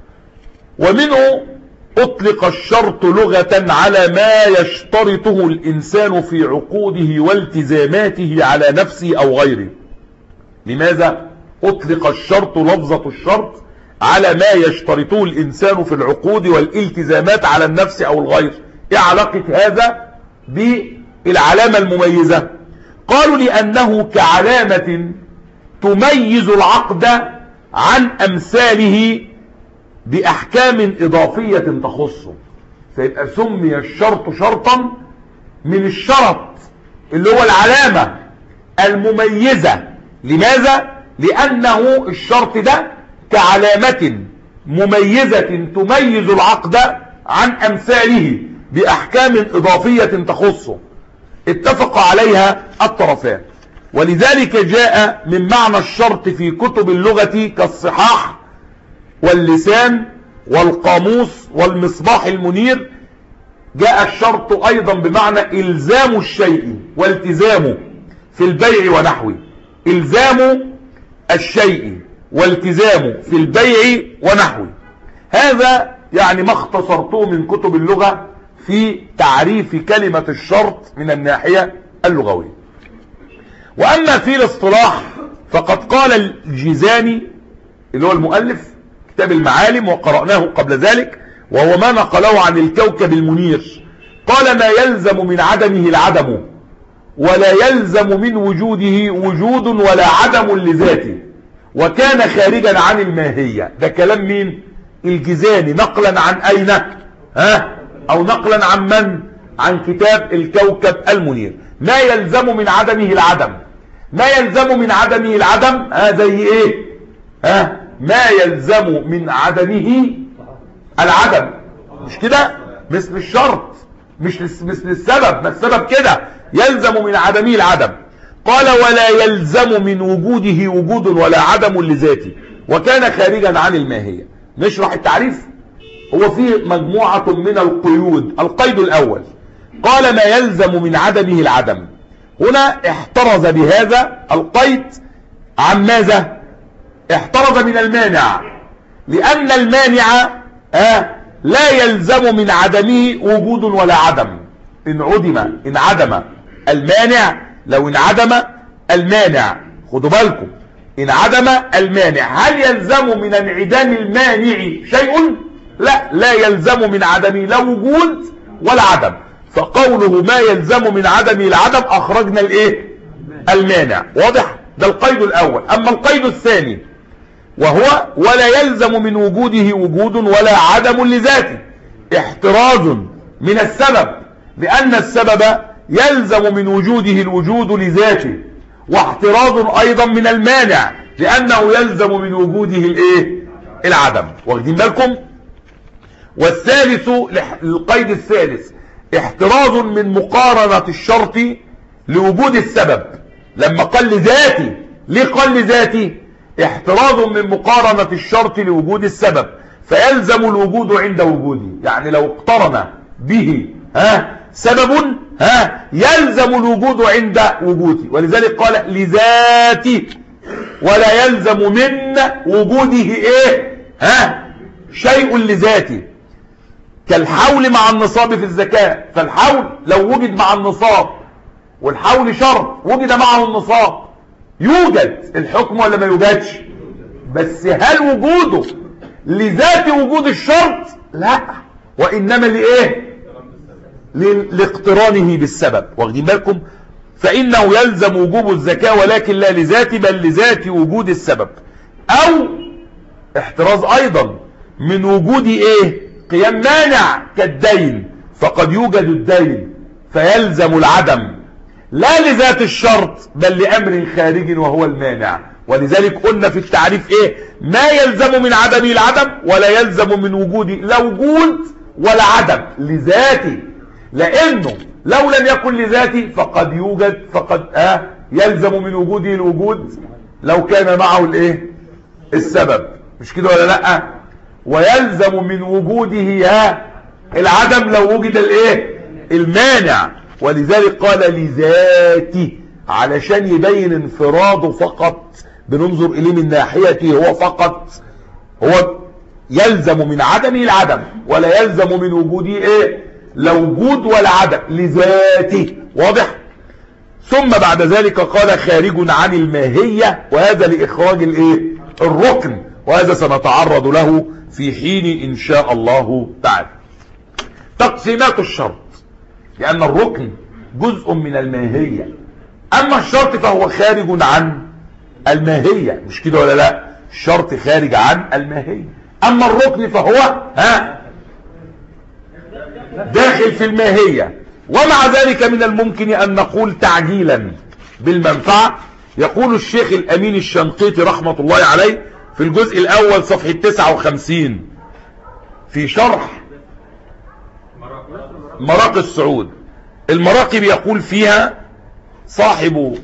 ومنه اطلق الشرط لغة على ما يشترطه الانسان في عقوده والتزاماته على نفسه او غيره. لماذا اطلق الشرط لفظة الشرط على ما يشترطه الانسان في العقود والالتزامات على النفس او الغير؟ ايه علاقة هذا بالعلامة المميزة؟ قالوا لانه كعلامة تميز العقد عن امثاله باحكام اضافية تخصه، فيبقى سمي الشرط شرطا من الشرط اللي هو العلامة المميزة. لماذا؟ لانه الشرط ده كعلامة مميزة تميز العقد عن امثاله باحكام اضافية تخصه، اتفق عليها الطرفان. ولذلك جاء من معنى الشرط في كتب اللغة كالصحاح واللسان والقاموس والمصباح المنير، جاء الشرط ايضا بمعنى الزام الشيء والتزامه في البيع ونحوه، الزام الشيء والتزامه في البيع ونحوه. هذا يعني ما اختصرته من كتب اللغة في تعريف كلمة الشرط من الناحية اللغوية. وأما في الاصطلاح فقد قال الجيزاني اللي هو المؤلف كتاب المعالم وقرأناه قبل ذلك، وهو ما نقله عن الكوكب المنير، قال: ما يلزم من عدمه العدم، ولا يلزم من وجوده وجود ولا عدم لذاته، وكان خارجا عن الماهية. ده كلام مين؟ الجيزاني، نقلا عن أين؟ ها؟ أو نقلا عن من؟ عن كتاب الكوكب المنير. ما يلزم من عدمه العدم، ما يلزم من عدمه العدم ها زي ايه؟ ها ما يلزم من عدمه العدم، مش كده؟ مثل الشرط، مش مثل السبب، ما السبب كده يلزم من عدمه العدم. قال ولا يلزم من وجوده وجود ولا عدم لذاته وكان خارجا عن الماهية. نشرح التعريف. هو فيه مجموعة من القيود. القيد الأول قال ما يلزم من عدمه العدم، هنا احترز بهذا القيد عن ماذا؟ احترز من المانع، لأن المانع آه لا يلزم من عدمه وجود ولا عدم. إن عدم إن عدم المانع، لو انعدم المانع، خدوا بالكم، انعدم المانع، هل يلزم من انعدام المانع شيء؟ لا، لا يلزم من عدمه لا وجود ولا عدم. فقوله ما يلزم من عدمه العدم اخرجنا الايه؟ المانع. واضح؟ ده القيد الاول. اما القيد الثاني وهو ولا يلزم من وجوده وجود ولا عدم لذاته، احتراز من السبب، لان السبب يلزم من وجوده الوجود لذاته، واحتراز ايضا من المانع لانه يلزم من وجوده الايه؟ العدم. واخدين بالكم؟ والثالث القيد الثالث احتراز من مقارنة الشرط لوجود السبب. لما قال لذاتي، ليه قال لذاتي؟ احتراز من مقارنة الشرط لوجود السبب، فيلزم الوجود عند وجوده. يعني لو اقترن به ها سبب ها يلزم الوجود عند وجوده، ولذلك قال لذاتي ولا يلزم من وجوده ايه؟ ها شيء لذاتي، كالحول مع النصاب في الزكاة. فالحول لو وجد مع النصاب، والحول شرط وجد معه النصاب، يوجد الحكم ولا ما يوجدش؟ بس هل وجوده لذات وجود الشرط؟ لا، وإنما لإيه؟ لاقترانه بالسبب. واخدين بالكم؟ فإنه يلزم وجوب الزكاة ولكن لا لذات بل لذات وجود السبب. أو احتراز أيضا من وجود إيه؟ قيام مانع كالدين، فقد يوجد الدين فيلزم العدم لا لذات الشرط بل لأمر خارج وهو المانع. ولذلك قلنا في التعريف ايه؟ ما يلزم من عدمه العدم ولا يلزم من وجوده لا وجود ولا عدم لذاتي، لانه لو لم يكن لذاتي فقد يوجد، فقد آه يلزم من وجوده الوجود لو كان معه الايه؟ السبب، مش كده ولا لا؟ ويلزم من وجوده ها العدم لو وجد الايه؟ المانع. ولذلك قال لذاتي علشان يبين انفراده فقط، بننظر اليه من ناحيته هو فقط. هو يلزم من عدمه العدم ولا يلزم من وجوده ايه؟ لا وجود ولا عدم لذاتي. واضح؟ ثم بعد ذلك قال خارج عن الماهية، وهذا لإخراج الايه؟ الركن، وهذا سنتعرض له في حين إن شاء الله تعالى. تقسيمات الشرط، لأن الركن جزء من الماهية، أما الشرط فهو خارج عن الماهية، مش كده ولا لا؟ الشرط خارج عن الماهية، أما الركن فهو ها داخل في الماهية. ومع ذلك من الممكن أن نقول تعجيلا بالمنفعة. يقول الشيخ الأمين الشنقيطي رحمة الله عليه في الجزء الأول صفحة تسعة وخمسين في شرح مراقي السعود، المراقي بيقول فيها صاحب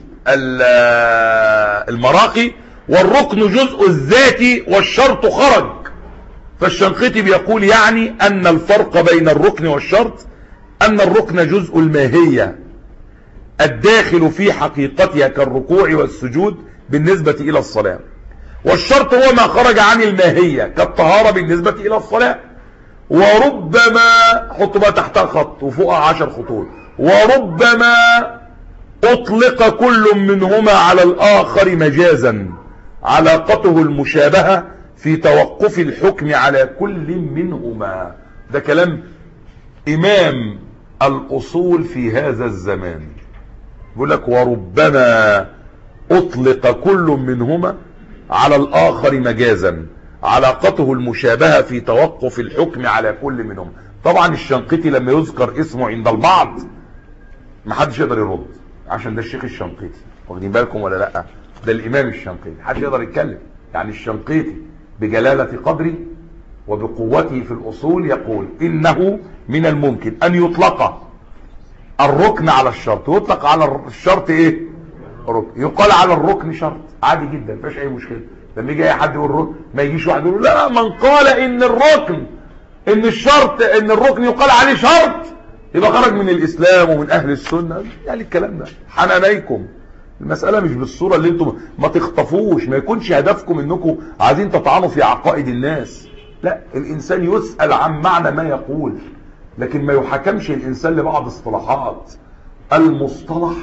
المراقي والركن جزء الذات والشرط خرج. فالشنقيطي بيقول يعني أن الفرق بين الركن والشرط أن الركن جزء الماهية الداخل في حقيقتها كالركوع والسجود بالنسبة إلى الصلاة، والشرط هو ما خرج عن الماهية كالطهارة بالنسبة إلى الصلاة. وربما حط بقى تحتها خط وفوقها عشر خطوط، وربما أطلق كل منهما على الآخر مجازا علاقته المشابهة في توقف الحكم على كل منهما. ده كلام إمام الأصول في هذا الزمان، يقول لك وربما أطلق كل منهما على الآخر مجازا علاقته المشابهة في توقف الحكم على كل منهم. طبعا الشنقيطي لما يذكر اسمه عند البعض ما حدش يقدر يرد، عشان ده الشيخ الشنقيطي، واخدين بالكم ولا لا؟ ده الامام الشنقيطي، محدش يقدر يتكلم. يعني الشنقيطي بجلالة قدره وبقوته في الاصول يقول انه من الممكن ان يطلق الركن على الشرط، ويطلق على الشرط ايه؟ ركن. يقال على الركن شرط عادي جدا، مفيش اي مشكله. لما يجي اي حد يقول ركن ما يجيش واحد يقول لا من قال ان الركن ان الشرط ان الركن يقال عليه شرط يبقى خرج من الاسلام ومن اهل السنه. يعني الكلام ده حنانيكم، المساله مش بالصوره اللي انتم ما تخطفوش، ما يكونش هدفكم انكم عايزين تطعنوا في عقائد الناس. لا، الانسان يسال عن معنى ما يقول، لكن ما يحكمش الانسان لبعض اصطلاحات. المصطلح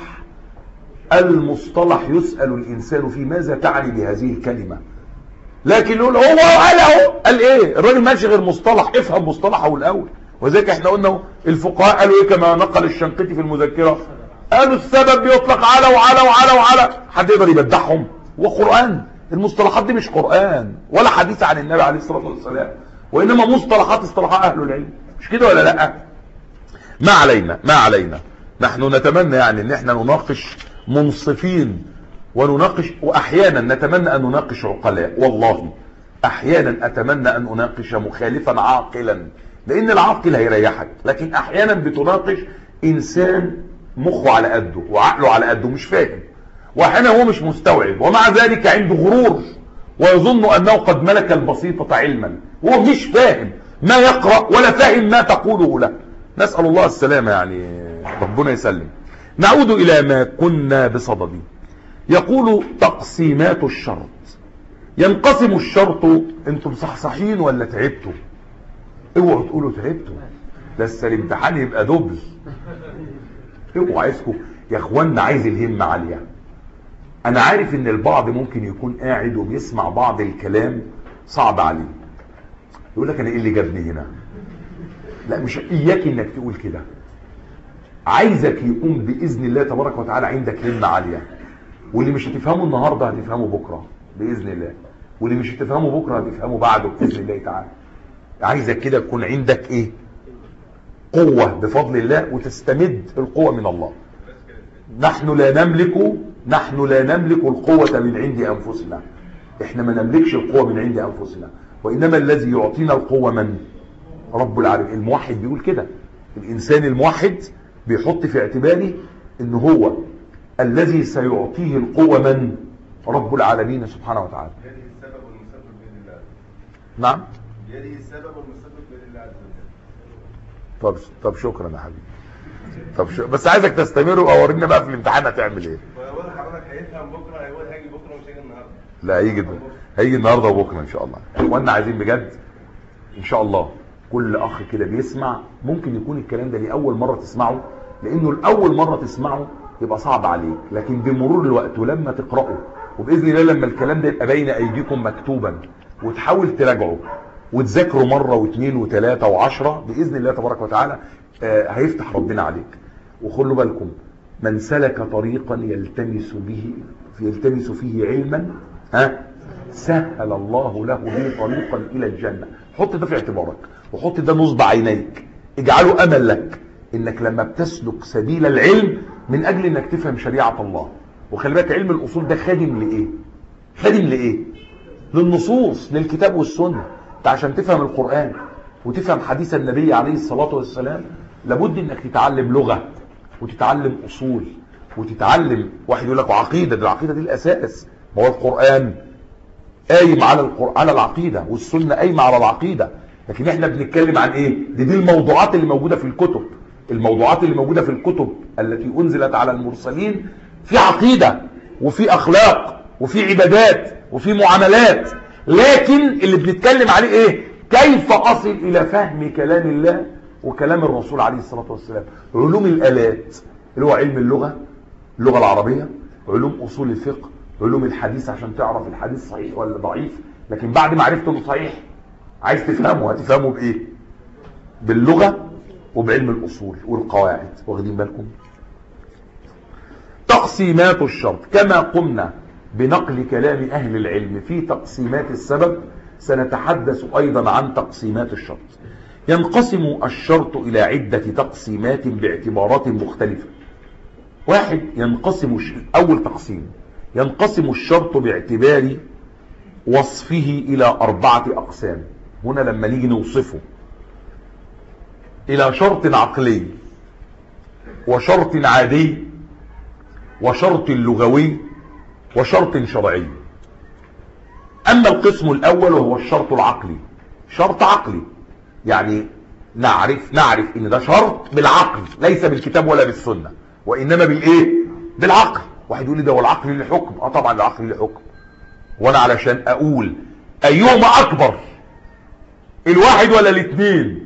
المصطلح يسال الانسان في ماذا تعني بهذه الكلمه، لكن يقول هو قال اهو قال ايه؟ الراجل ماشي غير مصطلح، افهم مصطلحه الاول. وذلك احنا قلنا الفقهاء قالوا ايه كما نقل الشنقيطي في المذكره؟ قالوا السبب بيطلق على وعلى وعلى وعلى. حد يقدر يبدعهم؟ وقرآن. المصطلحات دي مش قرآن ولا حديث عن النبي عليه الصلاه والسلام، وانما مصطلحات اصطلاحات اهل العلم، مش كده ولا لا؟ ما علينا ما علينا نحن نتمنى يعني ان احنا نناقش منصفين، ونناقش واحيانا نتمنى ان نناقش عقلاء. والله احيانا اتمنى ان اناقش مخالفا عاقلا، لان العاقل هيريحك، لكن احيانا بتناقش انسان مخه على قده وعقله على قده مش فاهم، واحيانا هو مش مستوعب، ومع ذلك عنده غرور ويظن انه قد ملك البسيطة علما، وهو مش فاهم ما يقرأ ولا فاهم ما تقوله له. نسأل الله السلامة، يعني ربنا يسلم. نعود الى ما كنا بصدده. يقول تقسيمات الشرط. ينقسم الشرط، انتم صحصحين ولا تعبتوا؟ اوعوا تقولوا تعبتوا، لسه الامتحان يبقى دبل. اوعوا عايزكم يا اخوانا، عايز الهمة عالية. انا عارف ان البعض ممكن يكون قاعد وبيسمع بعض الكلام صعب عليه، يقول لك انا ايه اللي جابني هنا؟ لا، مش اياك انك تقول كده. عايزك يكون باذن الله تبارك وتعالى عندك همة عالية، واللي مش هتفهمه النهارده هتفهمه بكره باذن الله، واللي مش هتفهمه بكره هتفهمه بعده باذن الله تعالى. عايزك كده يكون عندك ايه؟ قوة بفضل الله، وتستمد القوة من الله. نحن لا نملك نحن لا نملك القوة من عند انفسنا، احنا ما نملكش القوة من عند انفسنا، وانما الذي يعطينا القوة من؟ رب العالمين. الموحد بيقول كده، الانسان الموحد بيحط في اعتباره ان هو الذي سيعطيه القوة من؟ رب العالمين سبحانه وتعالى.
بيده السبب والمسبب بيد الله.
نعم،
بيده السبب والمسبب بيد الله عز وجل.
طب طب شكرا يا حبيبي. طب شو... بس عايزك تستمر وورينا بقى في الامتحان هتعمل ايه.
ويقول حضرتك هيفهم بكره، هيقول هيجي بكره ومش هيجي النهارده.
لا، هيجي هيجي النهارده وبكره ان شاء الله. وانا عايزين بجد ان شاء الله كل اخ كده بيسمع، ممكن يكون الكلام ده لاول مره تسمعه، لانه الاول مره تسمعه يبقى صعب عليك، لكن بمرور الوقت ولما تقراه، وباذن الله لما الكلام ده يبقى بين ايديكم مكتوبا، وتحاول تراجعه وتذاكره مره واثنين وثلاثه وعشرة، باذن الله تبارك وتعالى آه هيفتح ربنا عليك. وخلوا بالكم، من سلك طريقا يلتمس به يلتمس فيه علما ها سهل الله له به طريقا الى الجنه. حط ده في اعتبارك، وحط ده نصب عينيك، اجعله امل لك انك لما بتسلك سبيل العلم من اجل انك تفهم شريعه الله. وخلي بالك علم الاصول ده خادم لايه؟ خادم لايه؟ للنصوص، للكتاب والسنه. انت عشان تفهم القران وتفهم حديث النبي عليه الصلاه والسلام لابد انك تتعلم لغه، وتتعلم اصول، وتتعلم. واحد يقول لك عقيده، ده العقيده دي الاساس. ما هو القران قايم على القران على العقيده، والسنه قايمه على العقيده، لكن احنا بنتكلم عن ايه؟ دي, دي الموضوعات اللي موجوده في الكتب. الموضوعات اللي موجوده في الكتب التي انزلت على المرسلين في عقيده وفي اخلاق وفي عبادات وفي معاملات، لكن اللي بنتكلم عليه ايه؟ كيف اصل الى فهم كلام الله وكلام الرسول عليه الصلاه والسلام. علوم الالات اللي هو علم اللغه، اللغه العربيه، علوم اصول الفقه، علوم الحديث عشان تعرف الحديث صحيح ولا ضعيف. لكن بعد ما عرفت انه صحيح عايز تفهمه، هتفهمه بايه؟ باللغه وبعلم الاصول والقواعد. واخدين بالكم؟ تقسيمات الشرط. كما قمنا بنقل كلام اهل العلم في تقسيمات السبب، سنتحدث ايضا عن تقسيمات الشرط. ينقسم الشرط إلى عدة تقسيمات باعتبارات مختلفة. واحد، ينقسم أول تقسيم ينقسم الشرط باعتبار وصفه إلى أربعة أقسام. هنا لما نيجي نوصفه إلى شرط عقلي وشرط عادي وشرط لغوي وشرط شرعي. أما القسم الأول وهو الشرط العقلي، شرط عقلي يعني نعرف نعرف إن ده شرط بالعقل ليس بالكتاب ولا بالسنة، وإنما بالإيه؟ بالعقل. واحد يقول لي ده والعقل له حكم. اه طبعا العقل له حكم، وانا علشان اقول ايهما اكبر، الواحد ولا الاثنين،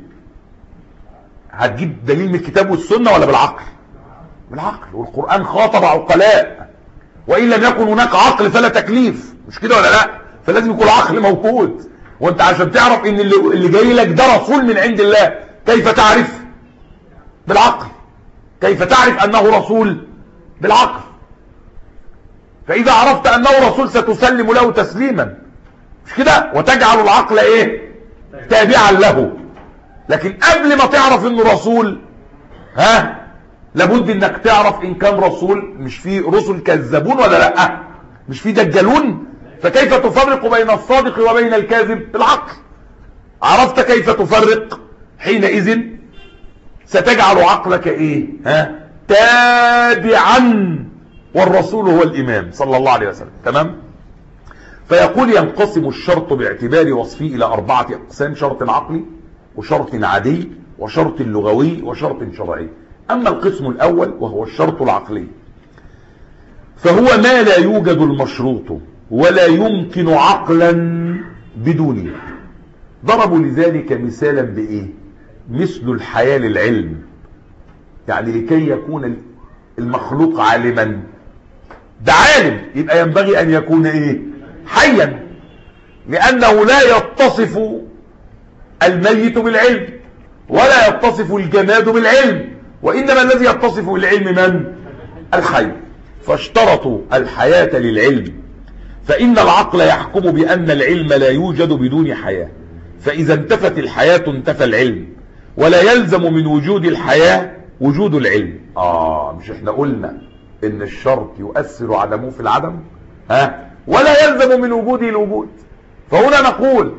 هتجيب دليل من الكتاب والسنة ولا بالعقل؟ بالعقل. والقرآن خاطب عقلاء، وإن لم يكن هناك عقل فلا تكليف، مش كده ولا لا؟ فلازم يكون عقل موجود. وانت عشان تعرف ان اللي, اللي جاي لك ده رسول من عند الله، كيف تعرف؟ بالعقل. كيف تعرف انه رسول؟ بالعقل. فاذا عرفت انه رسول ستسلم له تسليما، مش كده؟ وتجعل العقل ايه؟ تابعا له. لكن قبل ما تعرف انه رسول، ها، لابد انك تعرف ان كان رسول. مش في رسل كذابون ولا لا؟ مش في دجالون؟ فكيف تفرق بين الصادق وبين الكاذب؟ بالعقل. عرفت كيف تفرق حينئذ ستجعل عقلك ايه؟ ها، تابعا، والرسول هو الامام صلى الله عليه وسلم. تمام؟ فيقول ينقسم الشرط باعتبار وصفه الى اربعة اقسام: شرط عقلي وشرط عادي وشرط لغوي وشرط شرعي. اما القسم الاول وهو الشرط العقلي فهو ما لا يوجد المشروط ولا يمكن عقلا بدونه. ضربوا لذلك مثالا بايه؟ مثل الحياة للعلم. يعني لكي يكون المخلوق عالما، ده عالم، يبقى ينبغي ان يكون ايه؟ حيا، لانه لا يتصف الميت بالعلم ولا يتصف الجماد بالعلم، وانما الذي يتصف بالعلم من؟ الحي. فاشترطوا الحياة للعلم، فان العقل يحكم بان العلم لا يوجد بدون حياة، فاذا انتفت الحياة انتفى العلم، ولا يلزم من وجود الحياة وجود العلم. اه مش احنا قلنا ان الشرط يؤثر عدمه في العدم؟ ها، ولا يلزم من وجوده الوجود. فهنا نقول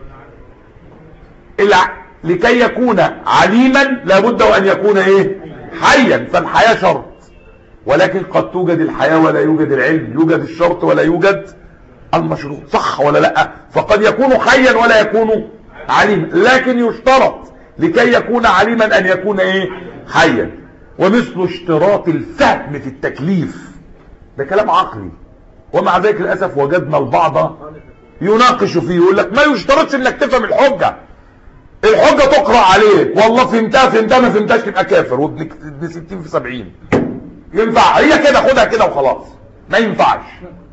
لكي يكون عليما لابد ان يكون ايه؟ حيا. فالحياة شرط، ولكن قد توجد الحياة ولا يوجد العلم، يوجد الشرط ولا يوجد المشروط، صح ولا لا؟ فقد يكون حيا ولا يكون عليما، لكن يشترط لكي يكون عليما ان يكون ايه؟ حيا. ومثل اشتراط الفهم في التكليف، ده كلام عقلي، ومع ذلك للاسف وجدنا البعض يناقش فيه، يقول لك ما يشترطش انك تفهم الحجة، الحجة تقرأ عليك، والله فهمتها فهمتها ما فهمتهاش تبقى كافر، وابن ستين في سبعين. ينفع هي كده؟ خدها كده وخلاص. ما ينفعش،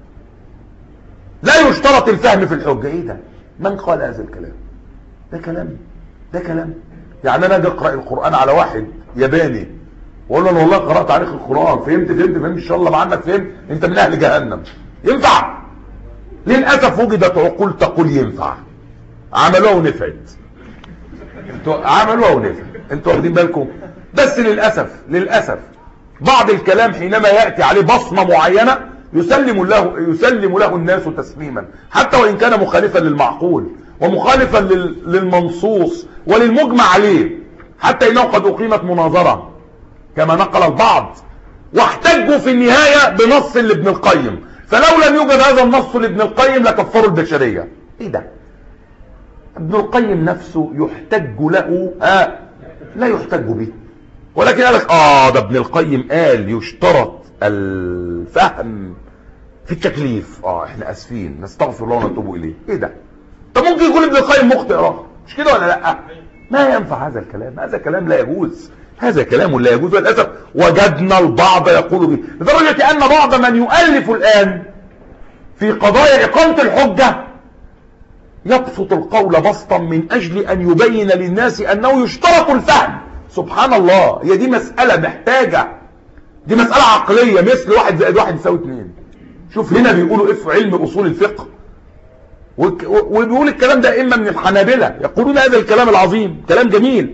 لا يشترط الفهم في الحجة. ايه ده؟ من قال هذا الكلام؟ ده كلام ده كلام يعني انا اجي اقرا القران على واحد ياباني واقول له انا والله قرات عليك القران، فهمت فهمت فهمت ان شاء الله ما عنك فهمت، انت من اهل جهنم. ينفع؟ للاسف وجدت عقول تقول ينفع، عملوها ونفعت. انتوا عملوها ونفعت، انتوا واخدين بالكم؟ بس للاسف للاسف بعض الكلام حينما ياتي عليه بصمه معينه يسلم له يسلم له الناس تسليما، حتى وان كان مخالفا للمعقول ومخالفا للمنصوص وللمجمع عليه، حتى انه قد اقيمت مناظرة كما نقل البعض واحتجوا في النهاية بنص لابن القيم، فلو لم يوجد هذا النص لابن القيم لكفروا البشرية. ايه ده؟ ابن القيم نفسه يحتج له؟ آه لا يحتج به، ولكن قال لك اه ده ابن القيم قال يشترط الفهم في التكليف. اه احنا اسفين، نستغفر الله ونتوب اليه. ايه ده؟ طب ممكن يكون ابن القيم مخطئ راه، مش كده ولا لا؟ ما ينفع هذا الكلام، هذا كلام لا يجوز، هذا كلام لا يجوز. وللاسف وجدنا البعض يقول به، لدرجه ان بعض من يؤلف الان في قضايا اقامه الحجه يبسط القول بسطا من اجل ان يبين للناس انه يشترط الفهم. سبحان الله، هي دي مساله محتاجه، دي مساله عقليه، مثل واحد زائد واحد يساوي اتنين. شوف هنا بيقولوا ايه في علم اصول الفقه، وبيقول الكلام ده إما من الحنابلة يقولون هذا الكلام العظيم، كلام جميل.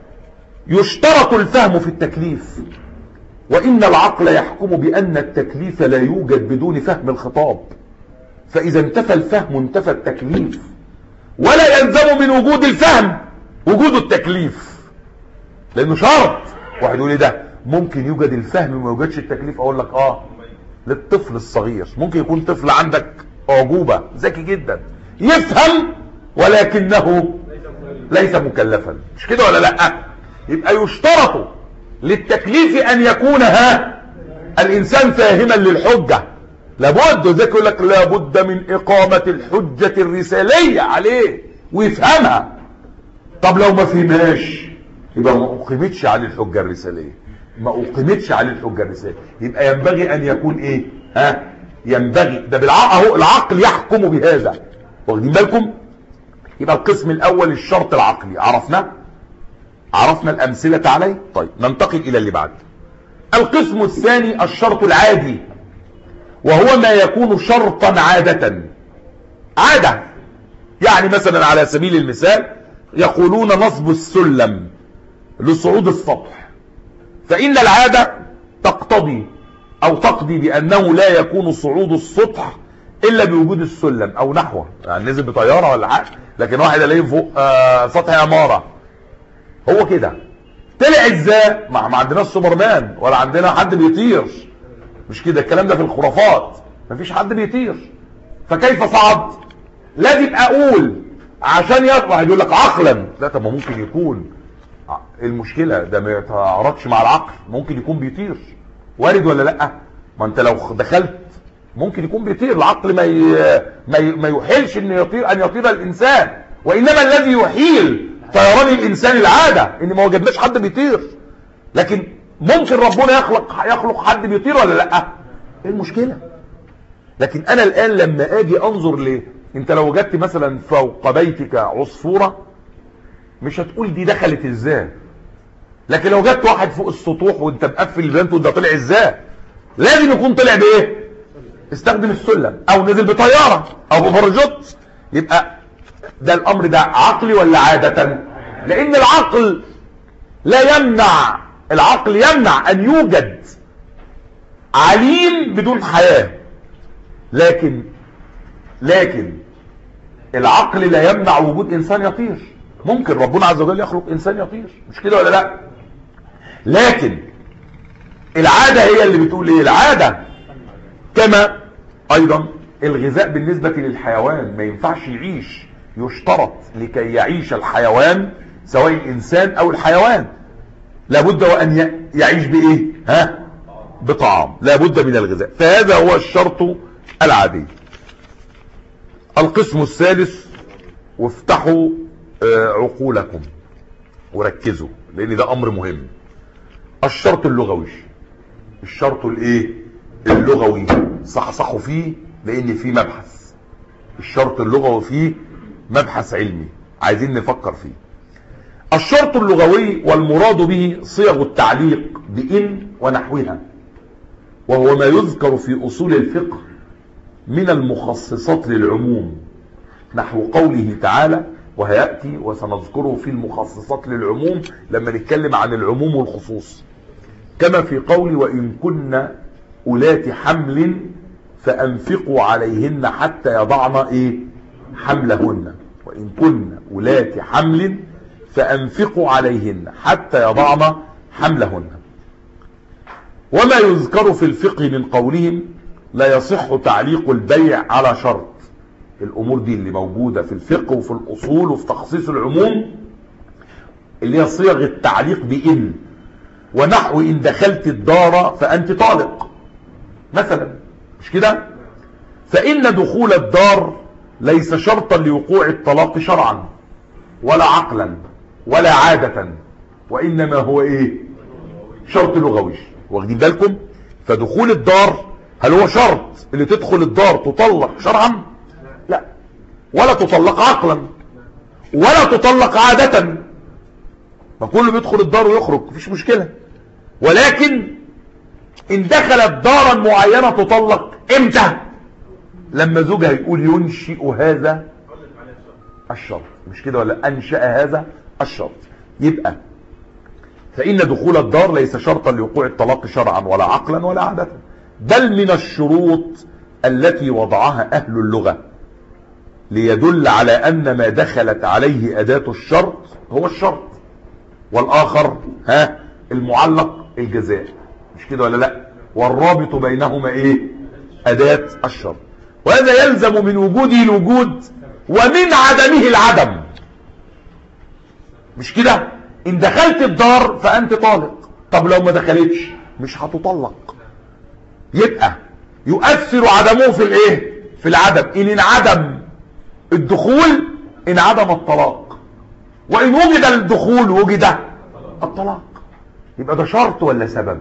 يشترط الفهم في التكليف، وإن العقل يحكم بأن التكليف لا يوجد بدون فهم الخطاب، فإذا انتفى الفهم انتفى التكليف، ولا يلزم من وجود الفهم وجود التكليف، لأنه شرط. واحد يقول لي ده ممكن يوجد الفهم وما يوجدش التكليف، أقول لك آه للطفل الصغير. ممكن يكون طفل عندك أعجوبة ذكي جدا يفهم ولكنه ليس مكلفا، مش كده ولا لا؟ يبقى يشترط للتكليف أن يكون ها الإنسان فاهما للحجة، لابد. ذلك يقول لك لابد من إقامة الحجة الرسالية عليه ويفهمها. طب لو ما فهمهاش يبقى ما أقيمتش عليه الحجة الرسالية، ما أقيمتش عليه الحجة الرسالية. يبقى ينبغي أن يكون إيه؟ ها ينبغي ده بالعقل، اهو العقل يحكم بهذا، واخدين بالكم؟ يبقى القسم الأول الشرط العقلي عرفنا عرفنا الأمثلة عليه. طيب ننتقل إلى اللي بعد. القسم الثاني الشرط العادي، وهو ما يكون شرطا عادة. عادة يعني مثلا على سبيل المثال يقولون نصب السلم لصعود السطح، فإن العادة تقتضي أو تقضي بأنه لا يكون صعود السطح إلا بوجود السلم أو نحوه. يعني نزل بطيارة ولا حاجة، لكن واحد الاقيه فوق آه سطح عمارة، هو كده طلع ازاي؟ ما, ما عندناش سوبرمان ولا عندنا حد بيطير، مش كده؟ الكلام ده في الخرافات، مفيش حد بيطير، فكيف صعد؟ لازم اقول عشان يطلع. يقول لك عقلا، لا طب ما ممكن يكون المشكلة ده ما يتعارضش مع العقل، ممكن يكون بيطير، وارد ولا لا؟ ما انت لو دخلت ممكن يكون بيطير، العقل ما ي... ما, ي... ما يحيلش ان يطير ان يطير الانسان، وانما الذي يحيل طيران الانسان العادة ان ما وجدناش حد بيطير. لكن ممكن ربنا يخلق يخلق حد بيطير ولا لا؟ ايه المشكلة؟ لكن انا الان لما اجي انظر ليه، انت لو وجدت مثلا فوق بيتك عصفورة مش هتقول دي دخلت ازاي، لكن لو جبت واحد فوق السطوح وانت مقفل البنت وده طلع ازاي، لازم يكون طلع بايه؟ استخدم السلم او نزل بطيارة او بباراشوت. يبقى ده الامر ده عقلي ولا عادة؟ لان العقل لا يمنع، العقل يمنع ان يوجد عليم بدون حياة، لكن لكن العقل لا يمنع وجود انسان يطير. ممكن ربنا عز وجل يخلق انسان يطير، مش كده ولا لا؟ لكن العادة هي اللي بتقول ايه؟ العادة كما ايضا الغذاء بالنسبة للحيوان ما ينفعش يعيش، يشترط لكي يعيش الحيوان سواء الانسان او الحيوان لابد وان يعيش بايه؟ ها بطعام، لابد من الغذاء، فهذا هو الشرط العادي. القسم الثالث، وافتحوا عقولكم وركزوا لان ده امر مهم، الشرط اللغوي. الشرط الايه؟ اللغوي، صحصحوا فيه لان فيه مبحث، الشرط اللغوي فيه مبحث علمي عايزين نفكر فيه. الشرط اللغوي والمراد به صيغ التعليق بإن ونحوها، وهو ما يذكر في أصول الفقه من المخصصات للعموم، نحو قوله تعالى، وهيأتي وسنذكره في المخصصات للعموم لما نتكلم عن العموم والخصوص، كما في قول وإن كن أولات حمل فأنفقوا عليهن حتى يضعن إيه؟ حملهن. وإن كن أولات حمل فأنفقوا عليهن حتى يضعن حملهن. وما يذكر في الفقه من قولهم لا يصح تعليق البيع على شرط. الأمور دي اللي موجودة في الفقه وفي الأصول وفي تخصيص العموم اللي هي صيغ التعليق بإن، ونحو إن دخلت الدار فأنت طالق مثلا، مش كده؟ فإن دخول الدار ليس شرطا لوقوع الطلاق شرعا ولا عقلا ولا عادة، وإنما هو إيه؟ شرط لغوي، واخدين بالكم؟ فدخول الدار هل هو شرط اللي تدخل الدار تطلق شرعا؟ لا، ولا تطلق عقلا ولا تطلق عادة، فكله بيدخل الدار ويخرج مفيش مشكلة. ولكن ان دخلت دارا معينة تطلق امتى؟ لما زوجها يقول ينشئ هذا الشرط، مش كده ولا؟ أنشأ هذا الشرط. يبقى فإن دخول الدار ليس شرطا لوقوع الطلاق شرعا ولا عقلا ولا عادة، بل من الشروط التي وضعها أهل اللغة ليدل على أن ما دخلت عليه أداة الشرط هو الشرط، والآخر ها المعلق الجزاء، مش كده ولا لا؟ والرابط بينهما ايه؟ أداة الشرط. وهذا يلزم من وجوده الوجود ومن عدمه العدم، مش كده؟ إن دخلت الدار فأنت طالق، طب لو ما دخلتش مش هتطلق. يبقى يؤثر عدمه في الايه؟ في العدم. إن انعدم الدخول انعدم الطلاق، وإن وجد الدخول وجد الطلاق. يبقى ده شرط ولا سبب؟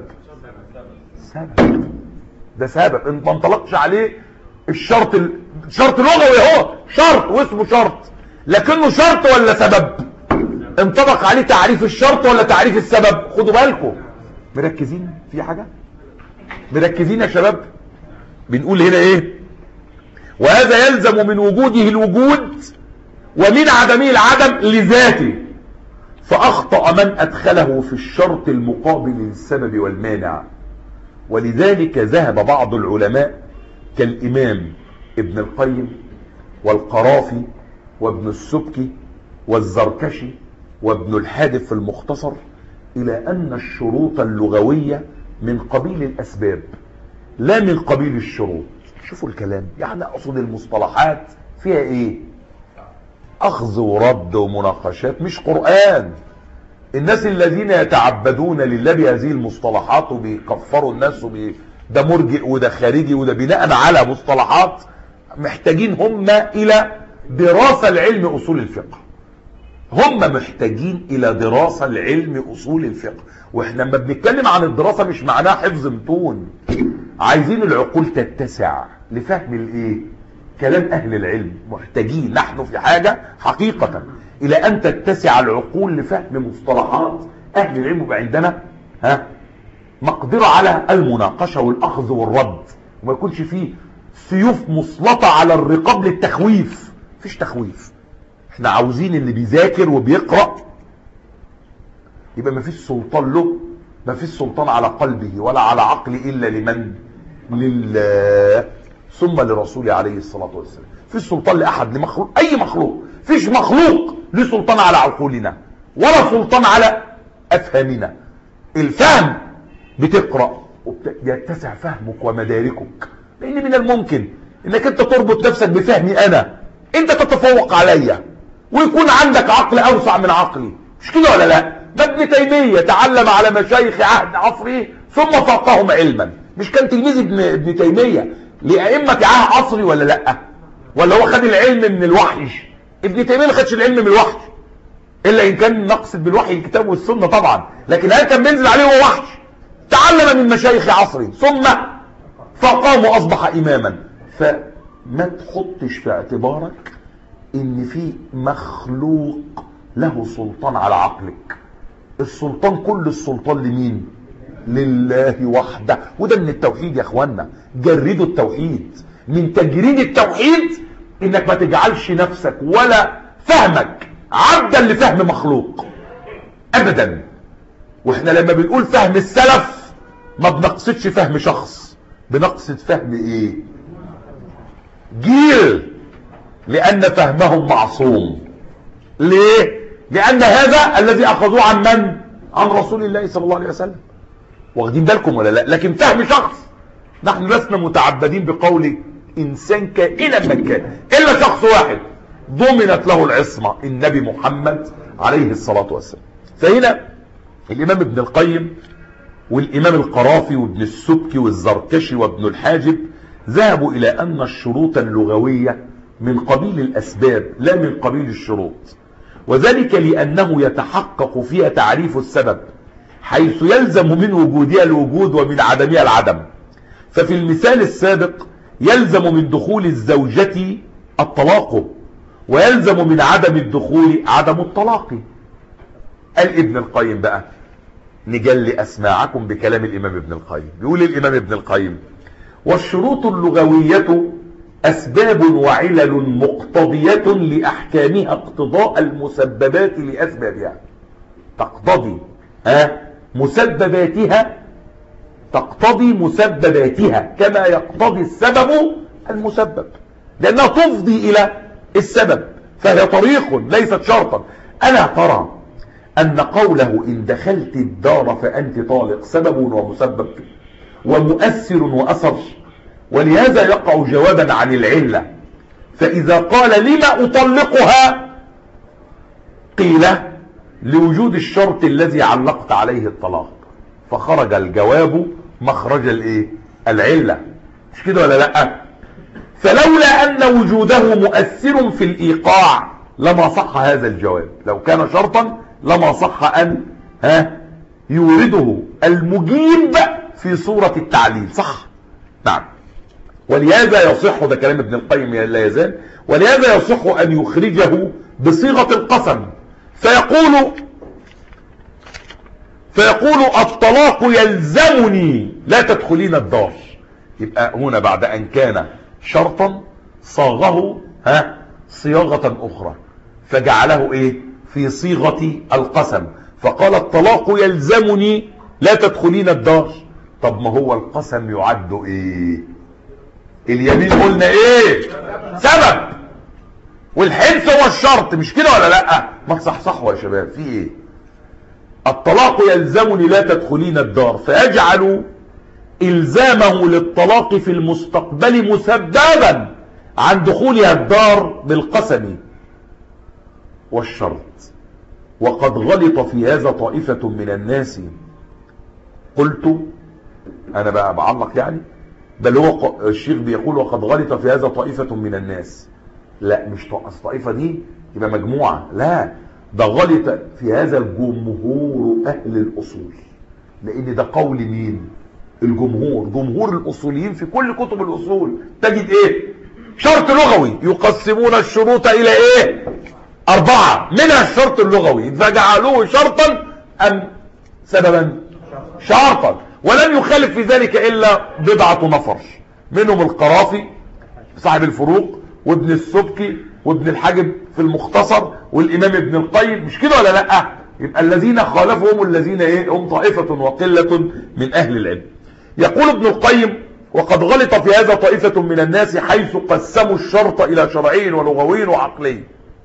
سبب. ده سبب ان ما انطلقش عليه الشرط. الشرط لغوي اهو، شرط واسمه شرط، لكنه شرط ولا سبب؟ انطبق عليه تعريف الشرط ولا تعريف السبب؟ خدوا بالكم، مركزين في حاجة؟ مركزين يا شباب؟ بنقول هنا ايه؟ وهذا يلزم من وجوده الوجود ومن عدمه العدم لذاته، فأخطأ من أدخله في الشرط المقابل للسبب والمانع. ولذلك ذهب بعض العلماء كالإمام ابن القيم والقرافي وابن السبكي والزركشي وابن الحادث في المختصر إلى أن الشروط اللغوية من قبيل الأسباب لا من قبيل الشروط. شوفوا الكلام، يعني أقصد المصطلحات فيها إيه؟ أخذ ورد ومناقشات، مش قرآن. الناس الذين يتعبدون لله بهذه المصطلحات وبيكفروا الناس وبي... ده مرجئ وده خارجي وده بناء على مصطلحات، محتاجين هم إلى دراسة العلم أصول الفقه. هم محتاجين إلى دراسة العلم أصول الفقه. وإحنا لما بنتكلم عن الدراسة مش معناها حفظ متون، عايزين العقول تتسع لفهم الإيه؟ كلام أهل العلم. محتاجين نحن في حاجة حقيقة إلى أن تتسع العقول لفهم مصطلحات أهل العلم، ويبقى عندنا ها مقدرة على المناقشة والأخذ والرد، وما يكونش فيه سيوف مسلطة على الرقاب للتخويف. مفيش تخويف. احنا عاوزين اللي بيذاكر وبيقرأ يبقى مفيش سلطان له، مفيش سلطان على قلبه ولا على عقله إلا لمن؟ لله ثم لرسوله عليه الصلاة والسلام. فيش سلطان لأحد، لمخلوق، أي مخلوق. فيش مخلوق له سلطان على عقولنا ولا سلطان على أفهامنا. الفهم بتقرأ ويتسع فهمك ومداركك، لأن من الممكن انك انت تربط نفسك بفهمي انا، انت تتفوق عليا ويكون عندك عقل اوسع من عقلي، مش كده ولا لا؟ ده ابن تيمية تعلم على مشايخ عهد عصره ثم فقههم علما. مش كان تلميذ ابن, ابن تيمية لأئمة عهد عصري ولا لا؟ ولا هو خد العلم من الوحي؟ ابن تيمية ما خدش العلم من الوحي، الا ان كان نقصد بالوحي الكتاب والسنة طبعا، لكن هل كان بينزل عليه هو وحي؟ تعلم من مشايخ عصره ثم فقام واصبح اماما. فما تحطش في اعتبارك ان في مخلوق له سلطان على عقلك. السلطان كل السلطان لمين؟ لله وحده. وده من التوحيد يا اخوانا، جردوا التوحيد. من تجريد التوحيد انك ما تجعلش نفسك ولا فهمك عبدا لفهم مخلوق ابدا. واحنا لما بنقول فهم السلف ما بنقصدش فهم شخص، بنقصد فهم ايه؟ جيل. لان فهمهم معصوم. ليه؟ لان هذا الذي اخذوه عن من؟ عن رسول الله صلى الله عليه وسلم. واخدين بالكم ولا لا؟ لكن فهم شخص نحن لسنا متعبدين بقول انسان كائنا من كان الا شخص واحد ضمنت له العصمة، النبي محمد عليه الصلاة والسلام. فهنا الامام ابن القيم والامام القرافي وابن السبكي والزركشي وابن الحاجب ذهبوا الى ان الشروط اللغوية من قبيل الاسباب لا من قبيل الشروط، وذلك لانه يتحقق فيها تعريف السبب حيث يلزم من وجودها الوجود ومن عدمها العدم. ففي المثال السابق يلزم من دخول الزوجة الطلاق، ويلزم من عدم الدخول عدم الطلاق. قال ابن القيم بقى، نجلي أسماعكم بكلام الإمام ابن القيم. بيقول الإمام ابن القيم: والشروط اللغوية أسباب وعلل مقتضية لأحكامها اقتضاء المسببات لأسبابها. تقتضي ها مسبباتها، تقتضي مسبباتها كما يقتضي السبب المسبب، لأنها تفضي إلى السبب، فهي طريق ليست شرطا. ألا ترى أن قوله إن دخلت الدار فأنت طالق سبب ومسبب ومؤثر وأثر، ولهذا يقع جوابا عن العلة. فإذا قال لما أطلقها قيل لوجود الشرط الذي علقت عليه الطلاق، فخرج الجواب مخرج الايه العلة، مش كده ولا لا؟ فلولا أن وجوده مؤثر في الإيقاع لما صح هذا الجواب. لو كان شرطا لما صح أن ها يورده المجيب في صورة التعليل، صح؟ نعم. ولهذا يصح، ده كلام ابن القيم لا يزال، ولهذا يصح أن يخرجه بصيغة القسم، فيقول فيقول الطلاق يلزمني لا تدخلين الدار. يبقى هنا بعد أن كان شرطا صاغه ها صياغة أخرى فجعله إيه في صيغة القسم، فقال الطلاق يلزمني لا تدخلين الدار. طب ما هو القسم يعد إيه؟ اليمين قلنا إيه؟ سبب، والحنث هو الشرط، مش كده ولا لا؟ ما تصحصحوا يا شباب، في إيه؟ الطلاق يلزمني لا تدخلين الدار، فيجعل إلزامه للطلاق في المستقبل مسببا عن دخولها الدار بالقسم والشرط. وقد غلط في هذا طائفة من الناس. قلت أنا بقى بعلق يعني، بل هو الشيخ بيقول وقد غلط في هذا طائفة من الناس. لا مش الطائفة دي يبقى مجموعة، لا ده غلط في هذا الجمهور أهل الأصول، لأن ده قول مين؟ الجمهور. جمهور الأصوليين في كل كتب الأصول تجد إيه؟ شرط لغوي، يقسمون الشروط إلى إيه؟ أربعة، منها الشرط اللغوي، فجعلوه شرطا أم سببا؟ شرطا. ولم يخالف في ذلك إلا بضعة نفر، منهم القرافي صاحب الفروق، وابن السبكي، وابن الحاجب في المختصر، والإمام ابن القيم، مش كده ولا لا؟ يبقى الذين خالفهم الذين ايه هم طائفة وقلة من أهل العلم. يقول ابن القيم وقد غلط في هذا طائفة من الناس حيث قسموا الشرط إلى شرعي ولغوي وعقلي،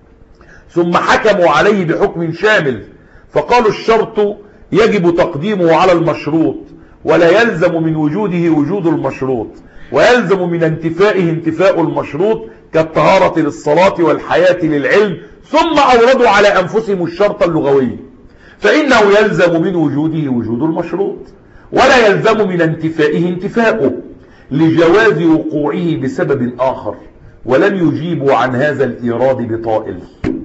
ثم حكموا عليه بحكم شامل، فقالوا الشرط يجب تقديمه على المشروط، ولا يلزم من وجوده وجود المشروط، ويلزم من انتفائه انتفاء المشروط كالطهارة للصلاة والحياة للعلم، ثم أوردوا على أنفسهم الشرط اللغوي، فإنه يلزم من وجوده وجود المشروط، ولا يلزم من انتفائه انتفاؤه لجواز وقوعه بسبب آخر، ولم يجيبوا عن هذا الإيراد بطائل.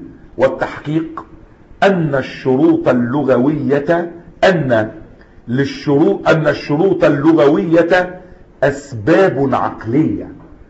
والتحقيق أن الشروط اللغوية أن للشروط أن الشروط اللغوية أسباب عقلية،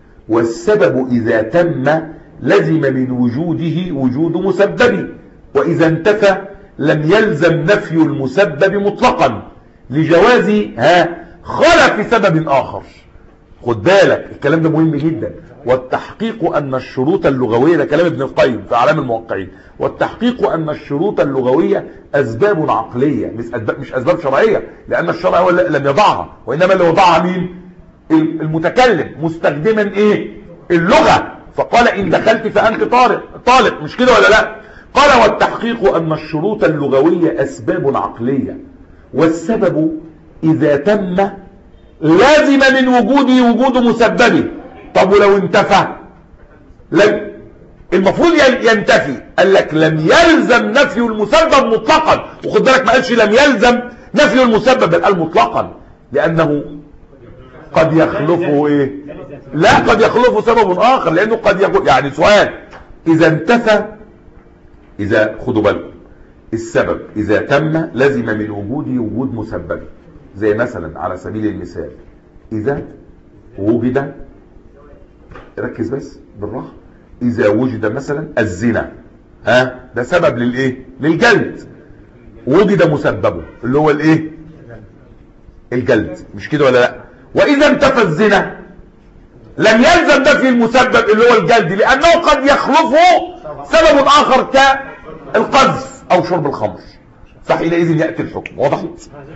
والسبب إذا تم لزم من وجوده وجود مسبب، وإذا انتفى لم يلزم نفي المسبب مطلقا لجواز ها خلف سبب آخر. خد بالك الكلام ده مهم جدا. والتحقيق أن الشروط اللغوية، ده كلام ابن القيم في أعلام الموقعين، والتحقيق أن الشروط اللغوية أسباب عقلية مش أسباب, مش أسباب شرعية، لأن الشرع هو لم يضعها، وإنما اللي وضعها مين؟ المتكلم مستخدما إيه؟ اللغة. فقال إن دخلت فأنت طارق طالق، مش كده ولا لا؟ قال والتحقيق أن الشروط اللغوية أسباب عقلية، والسبب إذا تم لازم من وجوده وجود مسببه. طب ولو انتفى لم المفروض ينتفي، قال لك لم يلزم نفي المسبب مطلقا. وخد بالك ما قالش لم يلزم نفي المسبب، بل قال مطلقا، لأنه قد يخلفه ايه؟ لا قد يخلفه سبب آخر، لأنه قد يقول يعني سؤال إذا انتفى، إذا خدوا بالكم السبب إذا تم لازم من وجوده وجود مسبب، زي مثلا على سبيل المثال إذا وجد، ركز بس بالراحة، إذا وجد مثلا الزنا، ها ده سبب للإيه؟ للجلد، وجد مسببه اللي هو الإيه؟ الجلد، مش كده ولا لا؟ وإذا انتفى الزنا لم يلزم نفي المسبب اللي هو الجلد، لأنه قد يخلفه سبب آخر كالقذف أو شرب الخمر، فحينئذ يأتي الحكم. واضح؟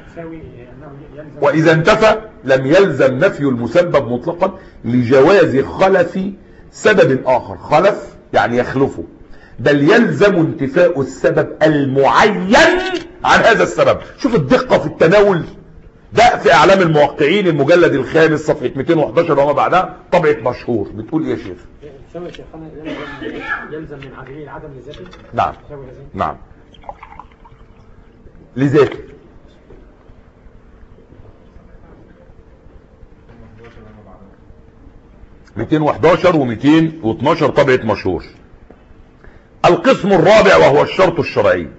وإذا انتفى لم يلزم نفي المسبب مطلقا لجواز خلف سبب آخر. خلف يعني يخلفه، بل يلزم انتفاء السبب المعين عن هذا السبب. شوف الدقة في التناول ده في اعلام الموقعين المجلد الخامس صفحة مئتين وأحد عشر وما بعدها، طبعة مشهور. بتقول ايه يا شيخ؟
يساوي شيخنا يلزم من عدمه العدم لذاته.
نعم نعم لذاته. مئتين وأحد عشر ومئتين واثناشر طبعة مشهور. القسم الرابع وهو الشرط الشرعي،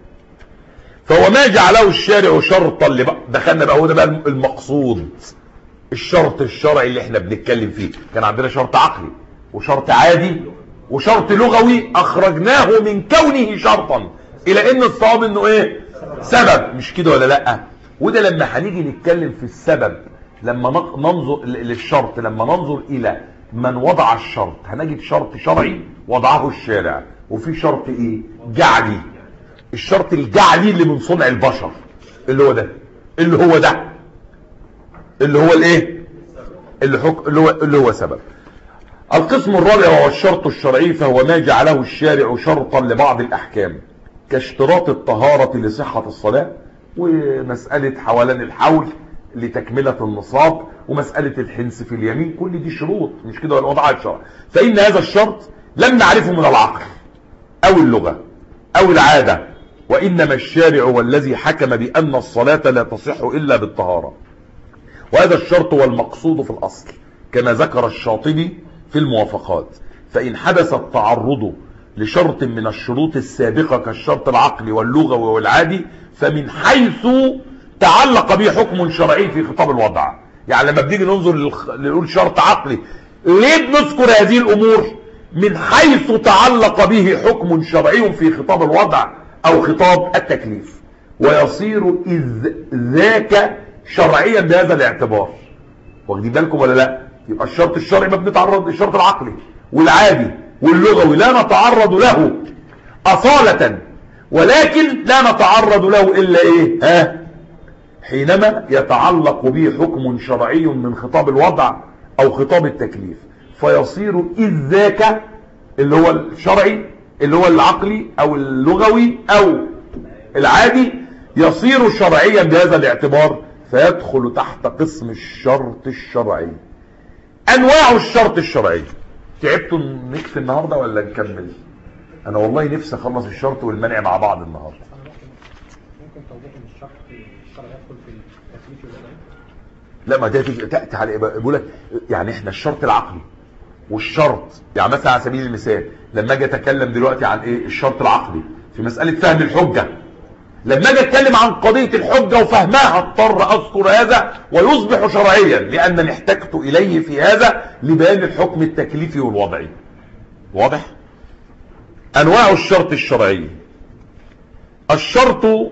فهو ما جعله الشارع شرطا لبقى. دخلنا بقى، هو ده بقى المقصود، الشرط الشرعي اللي احنا بنتكلم فيه. كان عندنا شرط عقلي وشرط عادي وشرط لغوي، اخرجناه من كونه شرطا الى ان الصواب انه ايه؟ سبب. مش كده ولا لا؟ وده لما هنيجي نتكلم في السبب، لما ننظر للشرط، لما ننظر الى من وضع الشرط، هنجد شرط شرعي وضعه الشارع، وفي شرط ايه؟ جعلي. الشرط الجعلي اللي من صنع البشر، اللي هو ده اللي هو ده اللي هو الايه؟ اللي, حك... اللي هو اللي هو سبب. القسم الرابع وهو الشرط الشرعي، فهو ما جعله الشارع شرطا لبعض الاحكام، كاشتراط الطهارة لصحة الصلاة، ومسألة حولان الحول لتكملة النصاب، ومسألة الحنس في اليمين. كل دي شروط، مش كده ولا وضعها الشرع. فإن هذا الشرط لم نعرفه من العقل أو اللغة أو العادة، وإنما الشارع والذي حكم بأن الصلاة لا تصح إلا بالطهارة. وهذا الشرط هو المقصود في الأصل، كما ذكر الشاطبي في الموافقات. فإن حدث التعرض لشرط من الشروط السابقة كالشرط العقلي واللغوي والعادي، فمن حيث تعلق به حكم شرعي في خطاب الوضع. يعني لما بنيجي ننظر نقول شرط عقلي، ليه بنذكر هذه الأمور؟ من حيث تعلق به حكم شرعي في خطاب الوضع أو خطاب التكليف، ويصير إذ ذاك شرعيا بهذا الاعتبار. واخدين بالكم ولا لا؟ يبقى الشرط الشرعي ما بنتعرض للشرط العقلي والعادي واللغوي لا نتعرض له أصالة، ولكن لا نتعرض له إلا إيه؟ ها؟ حينما يتعلق به حكم شرعي من خطاب الوضع أو خطاب التكليف، فيصير إذ ذاك اللي هو الشرعي اللي هو العقلي أو اللغوي أو العادي يصير شرعيا بهذا الاعتبار، فيدخل تحت قسم الشرط الشرعي. أنواع الشرط الشرعي. تعبتوا نكفي النهاردة ولا نكمل؟ أنا والله نفسي أخلص الشرط والمنع مع بعض النهاردة.
ممكن توضيح ان الشرط الشرعي يدخل في التكليف والوضعي؟
لا، ما ده تأتي على بقول لك يعني احنا الشرط العقلي والشرط، يعني مثلا على سبيل المثال لما اجي اتكلم دلوقتي عن ايه؟ الشرط العقلي في مسألة فهم الحجة. لما اجي اتكلم عن قضية الحجة وفهمها اضطر اذكر هذا ويصبح شرعيا، لانني احتجت اليه في هذا لبيان الحكم التكليفي والوضعي. واضح؟ انواع الشرط الشرعي. الشرط،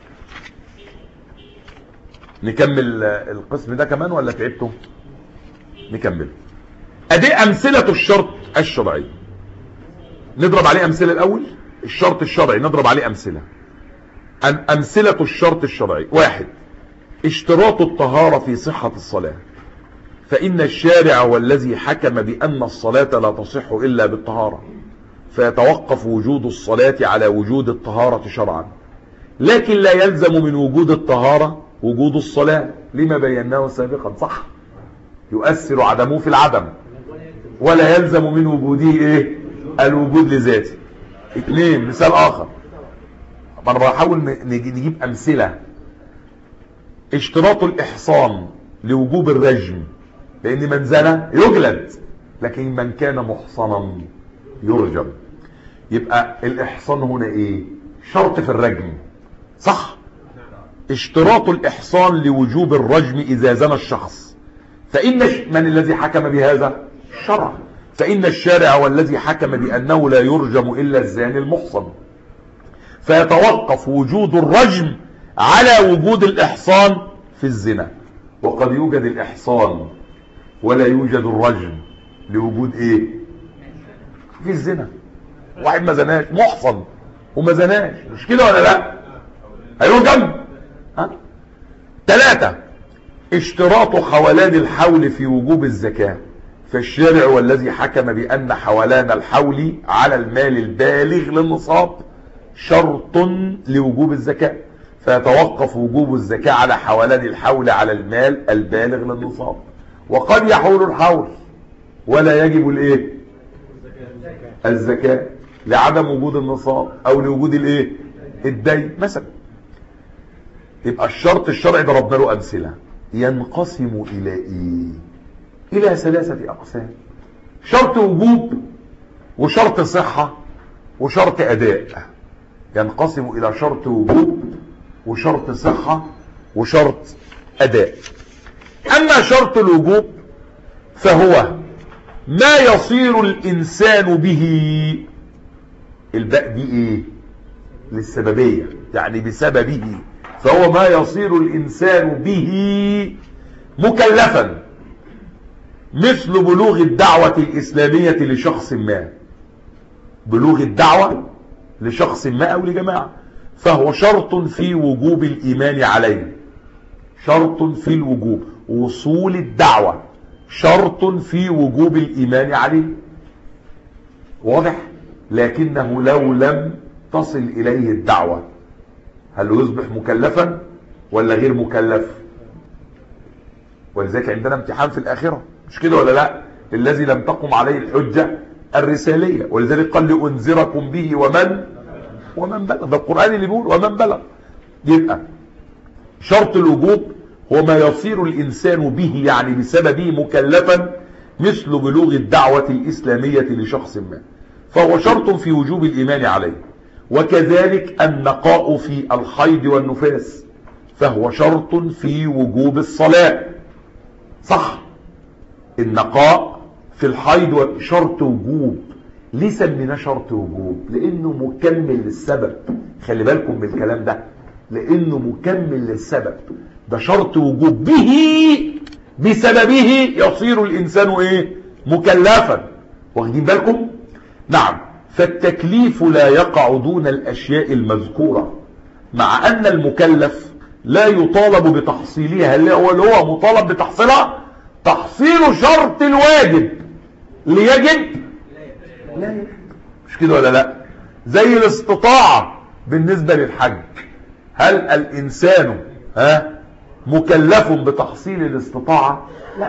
نكمل القسم ده كمان ولا تعبتوا؟ نكمل. ادي امثلة الشرط الشرعي، نضرب عليه امثلة الاول. الشرط الشرعي نضرب عليه امثلة. امثلة الشرط الشرعي: واحد، اشتراط الطهارة في صحة الصلاة، فإن الشارع والذي حكم بأن الصلاة لا تصح إلا بالطهارة، فيتوقف وجود الصلاة على وجود الطهارة شرعا، لكن لا يلزم من وجود الطهارة وجود الصلاة، لما بيناه سابقا. صح؟ يؤثر عدمه في العدم، ولا يلزم من وجوده ايه؟ الوجود لذاته. اثنين، مثال آخر، انا بحاول نجيب امثله. اشتراط الاحصان لوجوب الرجم، لان من زنى يجلد، لكن من كان محصنا يرجم. يبقى الاحصان هنا ايه؟ شرط في الرجم. صح؟ اشتراط الاحصان لوجوب الرجم اذا زنى الشخص، فان من الذي حكم بهذا؟ الشرع. فان الشارع والذي حكم بانه لا يرجم الا الزاني المحصن، فيتوقف وجود الرجم على وجود الإحصان في الزنا. وقد يوجد الإحصان ولا يوجد الرجم، لوجود ايه؟ في الزنا. واحد ما زناش محصن وما زناش، مش كده ولا لا؟ هيروح جنب. ها؟ ثلاثة، اشتراط حولان الحول في وجوب الزكاة، فالشارع والذي حكم بأن حولان الحول على المال البالغ للنصاب شرط لوجوب الزكاة، فيتوقف وجوب الزكاة على حولان الحول على المال البالغ للنصاب. وقد يحول الحول ولا يجب الايه؟ الزكاة لعدم وجود النصاب او لوجود الايه؟ الدين مثلا. يبقى الشرط الشرعي ضربنا له امثله، ينقسم الى ايه؟ الى ثلاثه اقسام: شرط وجوب وشرط صحه وشرط اداء. ينقسم الى شرط وجوب وشرط صحه وشرط اداء. اما شرط الوجوب فهو ما يصير الانسان به، الباء دي ايه؟ للسببيه، يعني بسببه، فهو ما يصير الإنسان به مكلفا، مثل بلوغ الدعوة الإسلامية لشخص ما. بلوغ الدعوة لشخص ما أو لجماعة، فهو شرط في وجوب الإيمان عليه. شرط في الوجوب، وصول الدعوة شرط في وجوب الإيمان عليه. واضح؟ لكنه لو لم تصل إليه الدعوة هل يصبح مكلفا ولا غير مكلف؟ ولذلك عندنا امتحان في الآخرة، مش كده ولا لا؟ الذي لم تقم عليه الحجة الرسالية، ولذلك قال لأنذركم به ومن ومن بلغ. ده القرآن اللي بيقول ومن بلغ. يبقى شرط الوجوب هو ما يصير الإنسان به، يعني بسببه، مكلفا، مثل بلوغ الدعوة الإسلامية لشخص ما، فهو شرط في وجوب الإيمان عليه. وكذلك النقاء في الحيض والنفاس، فهو شرط في وجوب الصلاة. صح؟ النقاء في الحيض شرط وجوب. ليه سميناه شرط وجوب؟ لانه مكمل للسبب. خلي بالكم من الكلام ده، لانه مكمل للسبب. ده شرط وجوب، به بسببه يصير الانسان ايه؟ مكلفا. واخدين بالكم؟ نعم. فالتكليف لا يقع دون الاشياء المذكورة، مع ان المكلف لا يطالب بتحصيلها. اللي هو اللي هو مطالب بتحصيلها تحصيل شرط الواجب ليجب لا يجب. مش كده ولا لا؟ زي الاستطاعة بالنسبة للحج، هل الانسان ها مكلف بتحصيل الاستطاعة؟ لا.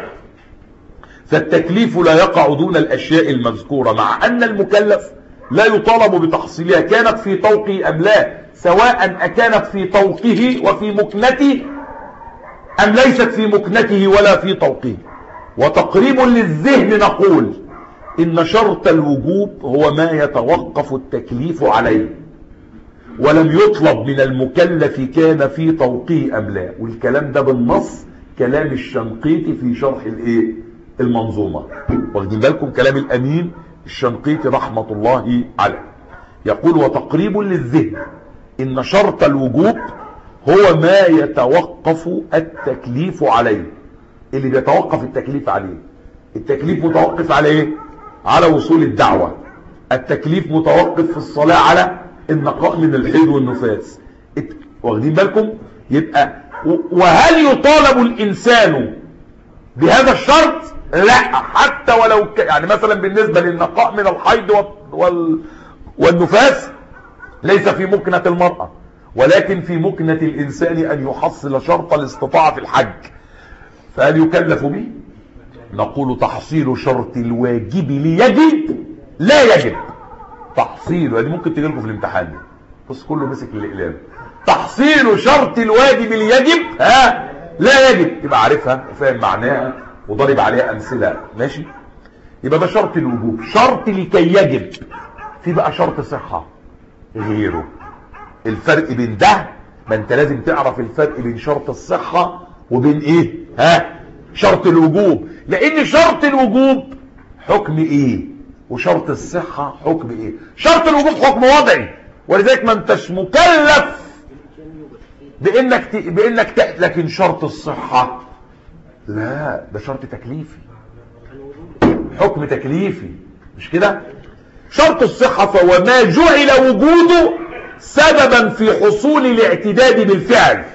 فالتكليف لا يقع دون الاشياء المذكورة، مع ان المكلف لا يطالب بتحصيلها، كانت في طوقه ام لا، سواء اكانت في طوقه وفي مكنته ام ليست في مكنته ولا في طوقه. وتقريب للذهن نقول ان شرط الوجوب هو ما يتوقف التكليف عليه، ولم يطلب من المكلف كان في طوقه ام لا. والكلام ده بالنص كلام الشنقيطي في شرح الايه؟ المنظومة. واخدين بالكم كلام الامين الشنقيطي رحمة الله عليه، يقول وتقريب للذهن ان شرط الوجوب هو ما يتوقف التكليف عليه. اللي بيتوقف التكليف عليه، التكليف متوقف على ايه؟ على وصول الدعوة. التكليف متوقف في الصلاة على النقاء من الحيض والنفاس. واخدين بالكم؟ يبقى وهل يطالب الانسان بهذا الشرط؟ لا، حتى ولو ك... يعني مثلا بالنسبة للنقاء من الحيض وال... والنفاس ليس في مكنة المرأة، ولكن في مكنة الإنسان أن يحصل شرط الاستطاعة في الحج، فهل يكلف به؟ نقول تحصيل شرط الواجب ليجب لا يجب. تحصيل، ودي ممكن تجي لكم في الامتحان دي، بص كله مسك الإقلام. تحصيل شرط الواجب ليجب ها لا يجب، يبقى عارفها وفاهم معناها وضرب عليها أمثلة. ماشي؟ يبقى ده شرط الوجوب. شرط لكي يجب، في بقى شرط صحة غيره. الفرق بين ده، ما انت لازم تعرف الفرق بين شرط الصحة وبين ايه؟ ها شرط الوجوب. لان شرط الوجوب حكم ايه وشرط الصحة حكم ايه؟ شرط الوجوب حكم وضعي، ولذلك ما انتش مكلف بانك ت... بانك ت... لكن شرط الصحة لا، ده شرط تكليفي. حكم تكليفي، مش كده؟ شرط الصحة فهو ما جعل وجوده سببا في حصول الاعتداد بالفعل،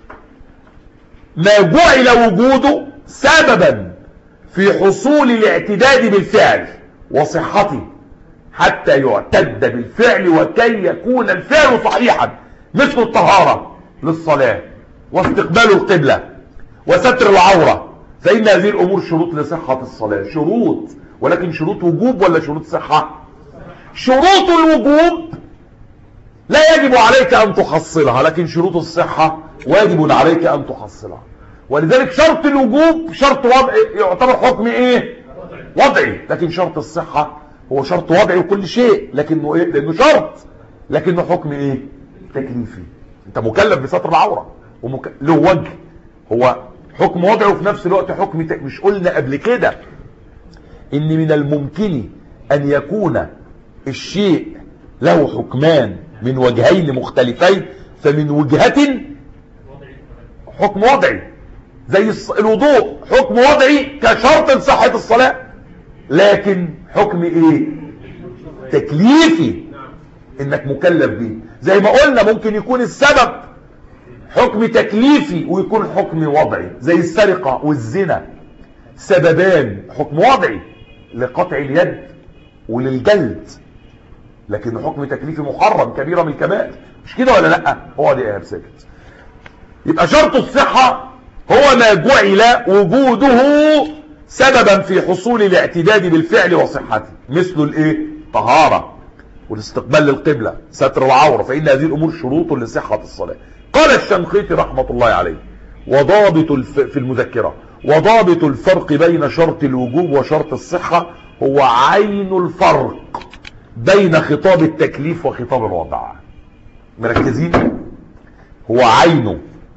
ما جعل وجوده سببا في حصول الاعتداد بالفعل وصحته حتى يعتد بالفعل وكي يكون الفعل صحيحا، مثل الطهارة للصلاة واستقبال القبلة وستر العورة، فإن هذه الأمور شروط لصحة الصلاة. شروط، ولكن شروط وجوب ولا شروط صحة؟ شروط الوجوب لا يجب عليك أن تحصلها، لكن شروط الصحة واجب عليك أن تحصلها. ولذلك شرط الوجوب شرط وضعي، يعتبر حكم ايه؟ وضعي. لكن شرط الصحة هو شرط وضعي وكل شيء، لكنه ايه؟ لانه شرط، لكنه حكم ايه؟ تكليفي. انت مكلف بستر العورة ومك... له وجه، هو حكم وضعي وفي نفس الوقت حكم تك... مش قلنا قبل كده ان من الممكن ان يكون الشيء له حكمان من وجهين مختلفين، فمن وجهة حكم وضعي زي الوضوء حكم وضعي كشرط لصحة الصلاة، لكن حكم ايه؟ تكليفي، انك مكلف به. زي ما قلنا ممكن يكون السبب حكم تكليفي ويكون حكم وضعي، زي السرقة والزنا سببان حكم وضعي لقطع اليد وللجلد، لكن حكم تكليفي محرم كبيرة من الكبائر، مش كده ولا لا؟ هو دي ايهاب ساكت. يبقى شرط الصحة هو ما جعل وجوده سببا في حصول الاعتداد بالفعل وصحته، مثل الايه؟ طهارة والاستقبال للقبلة، ستر العورة، فإن هذه الأمور شروط لصحة الصلاة. قال الشنقيطي رحمة الله عليه وضابط الف... في المذكرة وضابط الفرق بين شرط الوجوب وشرط الصحة هو عين الفرق بين خطاب التكليف وخطاب الوضع. مركزين؟ هو عين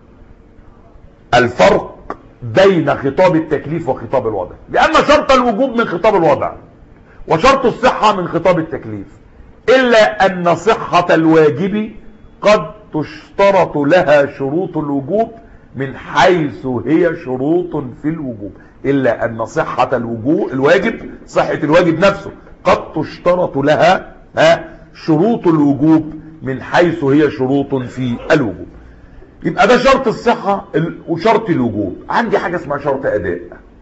الفرق بين خطاب التكليف وخطاب الوضع، لأن شرط الوجوب من خطاب الوضع وشرط الصحة من خطاب التكليف، إلا أن صحة الواجب قد تشترط لها شروط الوجوب من حيث هي شروط في الوجوب، إلا أن صحة الوجوب الواجب صحة الواجب نفسه قد تشترط لها ها شروط الوجوب من حيث هي شروط في الوجوب. يبقى ده شرط الصحة وشرط الوجوب. عندي حاجة اسمها شرط أداء.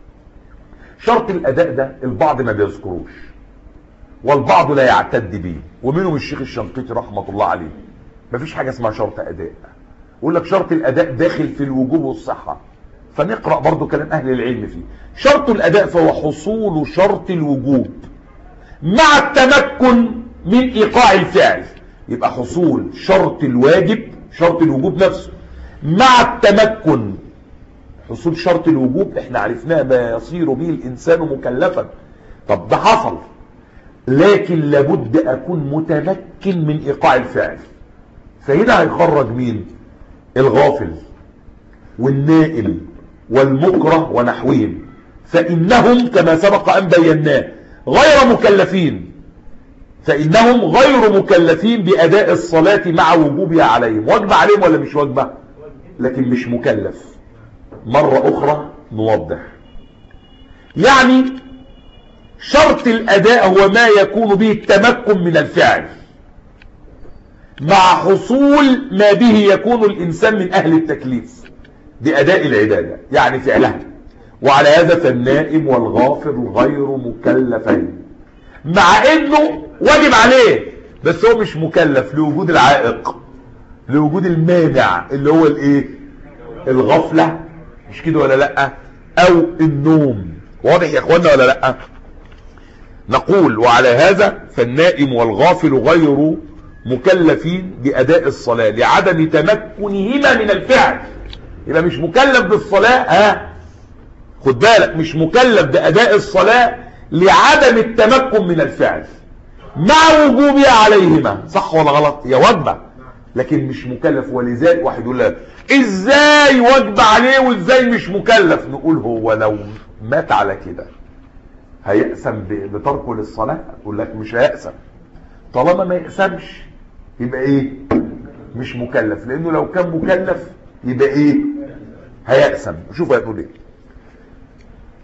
شرط الأداء ده البعض ما بيذكروش والبعض لا يعتد به، ومنهم الشيخ الشنقيطي رحمة الله عليه. مفيش حاجة اسمها شرط أداء، يقول لك شرط الأداء داخل في الوجوب والصحة، فنقرأ برضو كلام أهل العلم فيه. شرط الأداء فهو حصول شرط الوجوب مع التمكن من إيقاع الفعل. يبقى حصول شرط الواجب شرط الوجوب نفسه مع التمكن. حصول شرط الوجوب احنا عرفناه ما يصير به الإنسان مكلفا. طب ده حصل، لكن لابد أكون متمكن من إيقاع الفعل. فهنا هيخرج مين؟ الغافل والنائم والمكره ونحوهم، فإنهم كما سبق أن بيناه غير مكلفين، فإنهم غير مكلفين بأداء الصلاة مع وجوبها عليهم. واجب عليهم ولا مش واجبة؟ لكن مش مكلف. مرة أخرى نوضح، يعني شرط الأداء هو ما يكون به التمكن من الفعل مع حصول ما به يكون الإنسان من أهل التكليف بأداء العبادة، يعني فعلها. وعلى هذا فالنائم والغافل غير مكلفين، مع انه واجب عليه بس هو مش مكلف لوجود العائق، لوجود المانع اللي هو الايه؟ الغفلة، مش كده ولا لا؟ او النوم. واضح يا اخوانا ولا لا؟ نقول وعلى هذا فالنائم والغافل غير مكلفين بأداء الصلاة لعدم تمكنهما من الفعل. يبقى مش مكلف بالصلاة، ها خد بالك، مش مكلف بأداء الصلاة لعدم التمكن من الفعل مع وجوبها عليهما. صح ولا غلط؟ يا واجبة لكن مش مكلف. ولذلك واحد يقول لك ازاي واجب عليه وازاي مش مكلف؟ نقول هو لو مات على كده هيأسم بتركه للصلاة؟ اقول لك مش هيأسم. طالما ما يأسمش يبقى ايه؟ مش مكلف، لانه لو كان مكلف يبقى ايه؟ هيأسم. شوف هتقول ايه.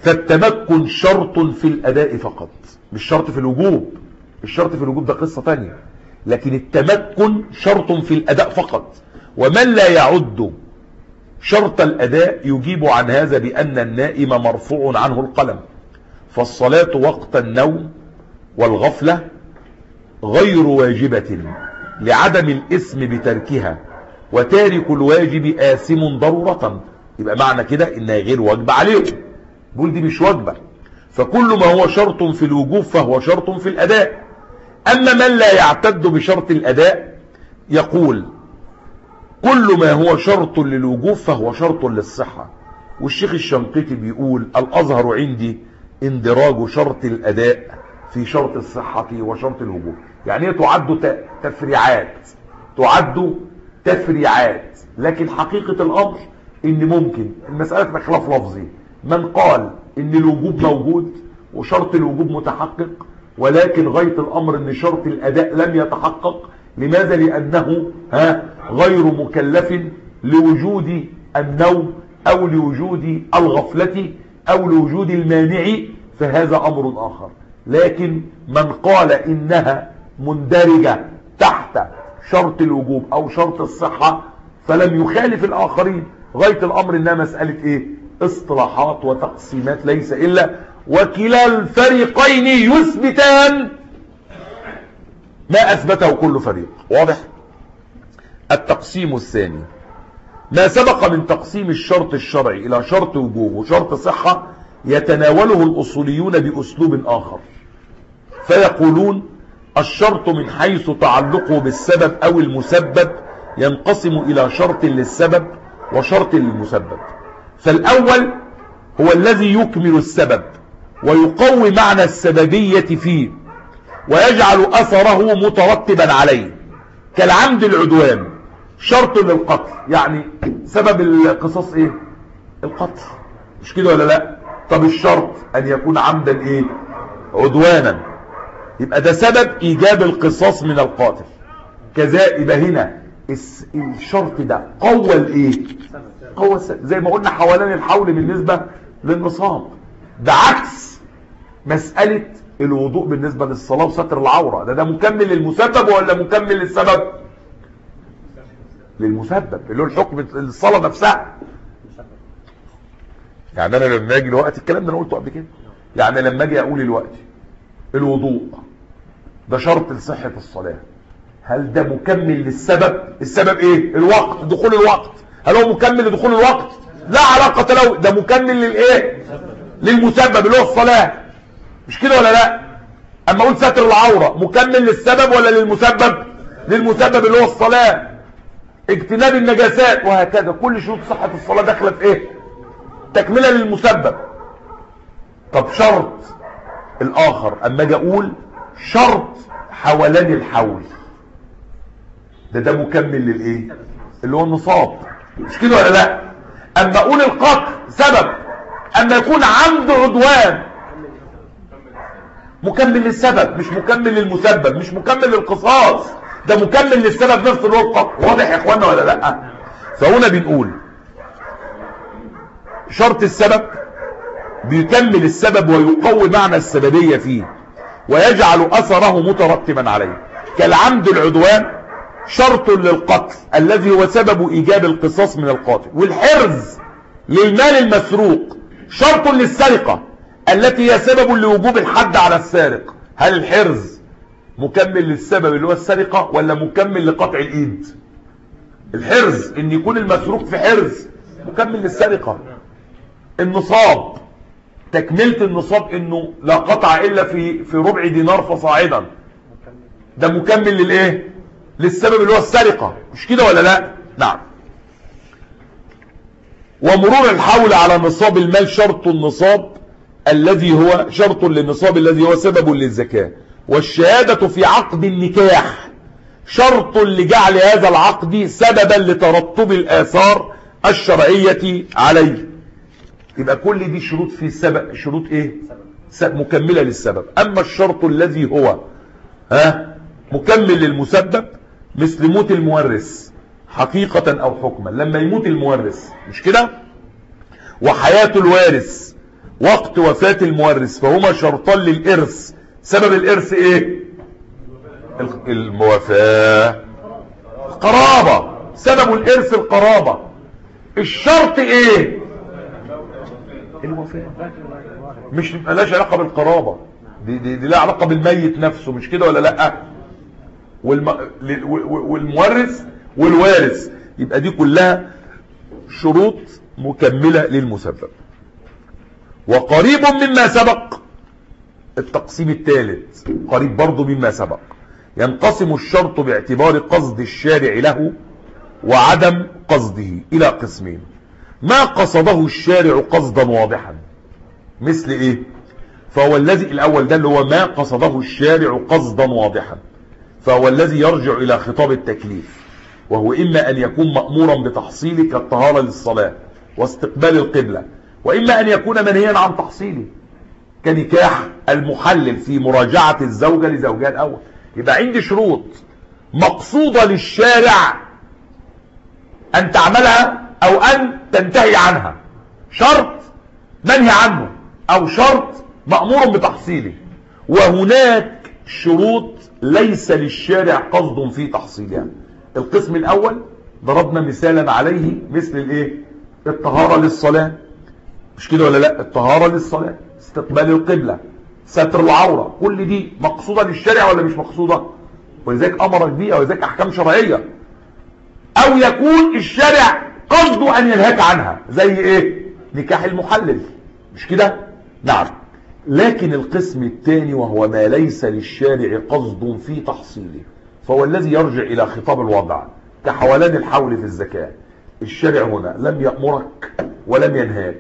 فالتمكن شرط في الأداء فقط، مش شرط في الوجوب. الشرط في الوجوب ده قصة تانية، لكن التمكن شرط في الأداء فقط. ومن لا يعد شرط الأداء يجيب عن هذا بأن النائم مرفوع عنه القلم، فالصلاة وقت النوم والغفلة غير واجبة لعدم الإثم بتركها، وتارك الواجب آثم ضرورة. يبقى معنى كده إنها غير واجبة عليه، بقول دي مش واجبة. فكل ما هو شرط في الوجوب فهو شرط في الأداء. أما من لا يعتد بشرط الأداء يقول كل ما هو شرط للوجوب فهو شرط للصحة. والشيخ الشنقيطي بيقول الأظهر عندي اندراج شرط الأداء في شرط الصحة وشرط الوجوب. يعني تعد تفريعات، تعد تفريعات، لكن حقيقة الأمر إن ممكن المسألة خلاف لفظي. من قال إن الوجوب موجود وشرط الوجوب متحقق، ولكن غاية الأمر إن شرط الأداء لم يتحقق. لماذا؟ لأنه ها غير مكلف لوجود النوم أو لوجود الغفلة أو لوجود المانع، فهذا أمر آخر. لكن من قال إنها مندرجة تحت شرط الوجوب أو شرط الصحة فلم يخالف الآخرين. غاية الأمر إنها مسألة إيه؟ اصطلاحات وتقسيمات ليس إلا، وكلا الفريقين يثبتان ما أثبته كل فريق. واضح؟ التقسيم الثاني ما سبق من تقسيم الشرط الشرعي إلى شرط وجوب وشرط صحة يتناوله الأصوليون بأسلوب آخر، فيقولون الشرط من حيث تعلقه بالسبب أو المسبب ينقسم إلى شرط للسبب وشرط للمسبب. فالأول هو الذي يكمل السبب ويقوي معنى السببية فيه ويجعل أثره مترتبا عليه، كالعمد العدوان شرط للقتل. يعني سبب القصاص ايه؟ القتل، مش كده ولا لا؟ طب الشرط ان يكون عمدا ايه؟ عدوانا. يبقى ده سبب ايجاب القصاص من القاتل. كذا يبقى هنا الشرط ده قوى الايه؟ قوى زي ما قلنا حوالين الحول بالنسبة للنصاب. ده عكس مسألة الوضوء بالنسبة للصلاة وستر العورة. ده ده مكمل للمسبب ولا مكمل للسبب؟ للمسبب اللي هو الحكم الصلاة نفسها. يعني انا لما اجي الوقت الكلام ده انا قلته قبل كده، يعني لما اجي اقول الوقت الوضوء ده شرط لصحة الصلاة، هل ده مكمل للسبب؟ السبب ايه؟ الوقت، دخول الوقت. هل هو مكمل لدخول الوقت؟ لا علاقة له. ده مكمل للايه؟ للمسبب اللي هو الصلاة، مش كده ولا لا؟ اما اقول ستر العورة مكمل للسبب ولا للمسبب؟ للمسبب اللي هو الصلاة. اجتناب النجاسات وهكذا، كل شروط صحة الصلاة داخله في ايه؟ تكملة للمسبب. طب شرط الاخر اما اجي اقول شرط حولان الحول، ده ده مكمل للايه؟ اللي هو النصاب، مش كده ولا لا؟ اما اقول القتل سبب، اما يكون عمد عدوان مكمل للسبب مش مكمل للمسبب، مش مكمل للقصاص، ده مكمل للسبب نفس الوقت. واضح يا اخوانا ولا لا؟ فهنا بنقول شرط السبب بيكمل السبب ويقوي معنى السببية فيه ويجعل اثره مترتبا عليه، كالعمد العدوان شرط للقتل الذي هو سبب ايجاب القصاص من القاتل، والحرز للمال المسروق شرط للسرقة التي هي سبب لوجوب الحد على السارق. هل الحرز مكمل للسبب اللي هو السرقة ولا مكمل لقطع الايد؟ الحرز ان يكون المسروق في حرز مكمل للسرقة. النصاب تكملة النصاب انه لا قطع الا في في ربع دينار فصاعدا، ده مكمل للايه؟ للسبب اللي هو السرقة، مش كده ولا لا؟ نعم. ومرور الحول على نصاب المال شرط النصاب الذي هو شرط للنصاب الذي هو سبب للزكاة، والشهادة في عقد النكاح شرط لجعل هذا العقد سببا لترتب الآثار الشرعية عليه. يبقى كل دي شروط في السبب، شروط ايه؟ سبب مكملة للسبب. اما الشرط الذي هو ها مكمل للمسبب مثل موت المورث حقيقة او حكما، لما يموت المورث مش كده، وحياة الوارث وقت وفاة المورث، فهما شرطان للإرث. سبب الإرث إيه؟ الموافاة، قرابة. سبب الإرث القرابة. الشرط إيه؟ الوفاة. مش ملاش علاقة بالقرابة، دي, دي, دي لا علاقة بالميت نفسه، مش كده ولا لأ؟ والم... والمورث والوارث، يبقى دي كلها شروط مكملة للمسبب. وقريب مما سبق التقسيم الثالث، قريب برضو مما سبق. ينقسم الشرط باعتبار قصد الشارع له وعدم قصده إلى قسمين: ما قصده الشارع قصدا واضحا، مثل ايه؟ فهو الذي الأول ده اللي هو ما قصده الشارع قصدا واضحا، فهو الذي يرجع إلى خطاب التكليف، وهو إما أن يكون مأمورا بتحصيله كالطهارة للصلاة واستقبال القبلة، وإما أن يكون منهيا عن تحصيله كنكاح المحلل في مراجعة الزوجة لزوجها الأول. يبقى عندي شروط مقصودة للشارع أن تعملها أو أن تنتهي عنها، شرط منهي عنه أو شرط مأمور بتحصيله، وهناك شروط ليس للشارع قصد في تحصيلها. القسم الأول ضربنا مثالا عليه، مثل الايه؟ الطهارة للصلاة، مش كده ولا لا؟ الطهارة للصلاة، استقبال القبلة، ستر العورة، كل دي مقصودة للشارع ولا مش مقصودة؟ ولذلك أمرك بيها، ولذلك أحكام شرعية. أو يكون الشارع قصده أن ينهاك عنها، زي ايه؟ نكاح المحلل، مش كده؟ نعم. لكن القسم الثاني وهو ما ليس للشارع قصد في تحصيله، فهو الذي يرجع إلى خطاب الوضع، كحولان الحول في الزكاة. الشارع هنا لم يأمرك ولم ينهاك،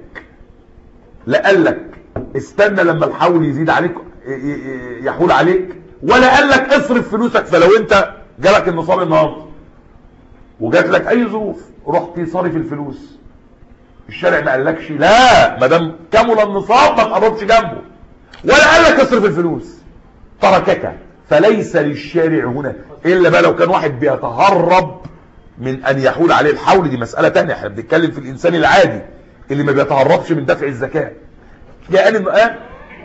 لا قال لك استنى لما الحول يزيد عليك يحول عليك، ولا قال لك اصرف فلوسك. فلو انت جالك النصاب النهارده وجات لك اي ظروف رحت صارف الفلوس، الشارع ما قالكش لا ما دام كمل النصاب ما تقربش جنبه، ولا قال لك اصرف الفلوس، تركك. فليس للشارع هنا الا بقى لو كان واحد بيتهرب من ان يحول عليه الحول، دي مسألة تانية. احنا بنتكلم في الانسان العادي اللي ما بيتهربش من دفع الزكاة. جاءني الآن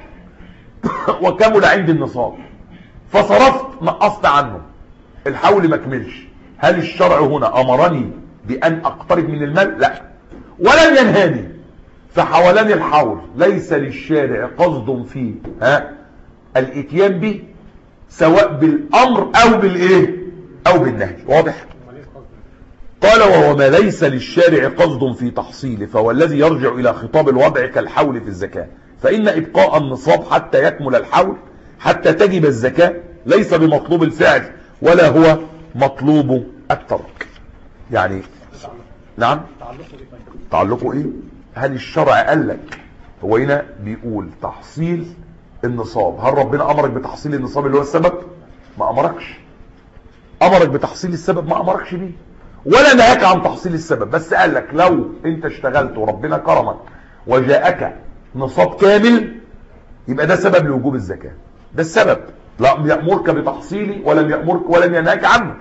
وكمل عندي النصاب فصرفت نقصت عنه، الحول ما كملش، هل الشرع هنا امرني بان اقترب من المال؟ لا، ولم ينهاني. فحولان الحول ليس للشارع قصد فيه ها الاتيان به، سواء بالامر او بالايه او بالنهي. واضح؟ قال وهو ما ليس للشارع قصد في تحصيله، فهو الذي يرجع الى خطاب الوضع كالحول في الزكاة. فان ابقاء النصاب حتى يكمل الحول حتى تجب الزكاة ليس بمطلوب الفعل ولا هو مطلوب الترك. يعني نعم، تعلقه ايه؟ هل الشرع قال لك؟ هو هنا بيقول تحصيل النصاب، هل ربنا امرك بتحصيل النصاب اللي هو السبب؟ ما امركش. امرك بتحصيل السبب؟ ما امركش بيه، ولا نهاك عن تحصيل السبب، بس قال لك لو انت اشتغلت وربنا كرمك وجاءك نصاب كامل يبقى ده سبب لوجوب الزكاة، ده السبب. لم يأمرك بتحصيلي ولم يأمرك ولم ينهاك عنه.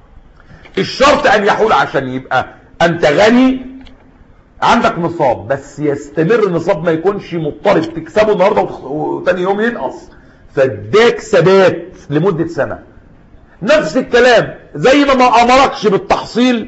الشرط ان يحول عشان يبقى انت غني عندك نصاب، بس يستمر النصاب، ما يكونش مضطرب تكسبه النهارده وتاني يوم ينقص، فاداك ثبات لمدة سنة. نفس الكلام زي ما ما امركش بالتحصيل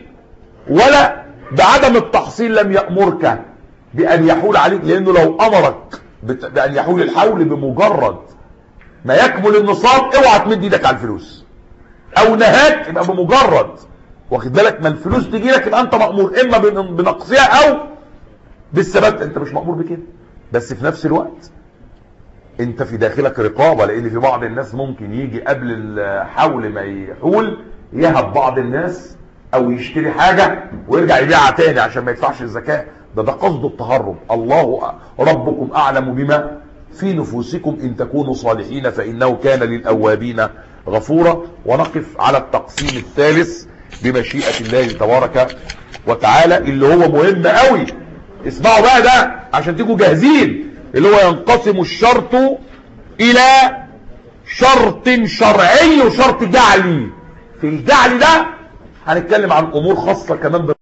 ولا بعدم التحصيل لم يأمرك بأن يحول عليك، لأنه لو أمرك بأن يحول الحول بمجرد ما يكمل النصاب اوعى تمد ايدك على الفلوس، او نهاك يبقى بمجرد واخد بالك ما الفلوس تجي لك يبقى انت مأمور اما بنقصها او بالثبات. انت مش مأمور بكده، بس في نفس الوقت انت في داخلك رقابة، لان في بعض الناس ممكن يجي قبل الحول ما يحول يهب بعض الناس او يشتري حاجة ويرجع يبيعها تاني عشان ما يدفعش الزكاة. ده ده قصد التهرب. الله ربكم اعلم بما في نفوسكم ان تكونوا صالحين فانه كان للاوابين غفورا. ونقف على التقسيم الثالث بمشيئة الله تبارك وتعالى اللي هو مهم قوي. اسمعوا بقى ده عشان تيجوا جاهزين، اللي هو ينقسم الشرط الى شرط شرعي وشرط جعلي. في الجعلي ده هنتكلم عن امور خاصة كمان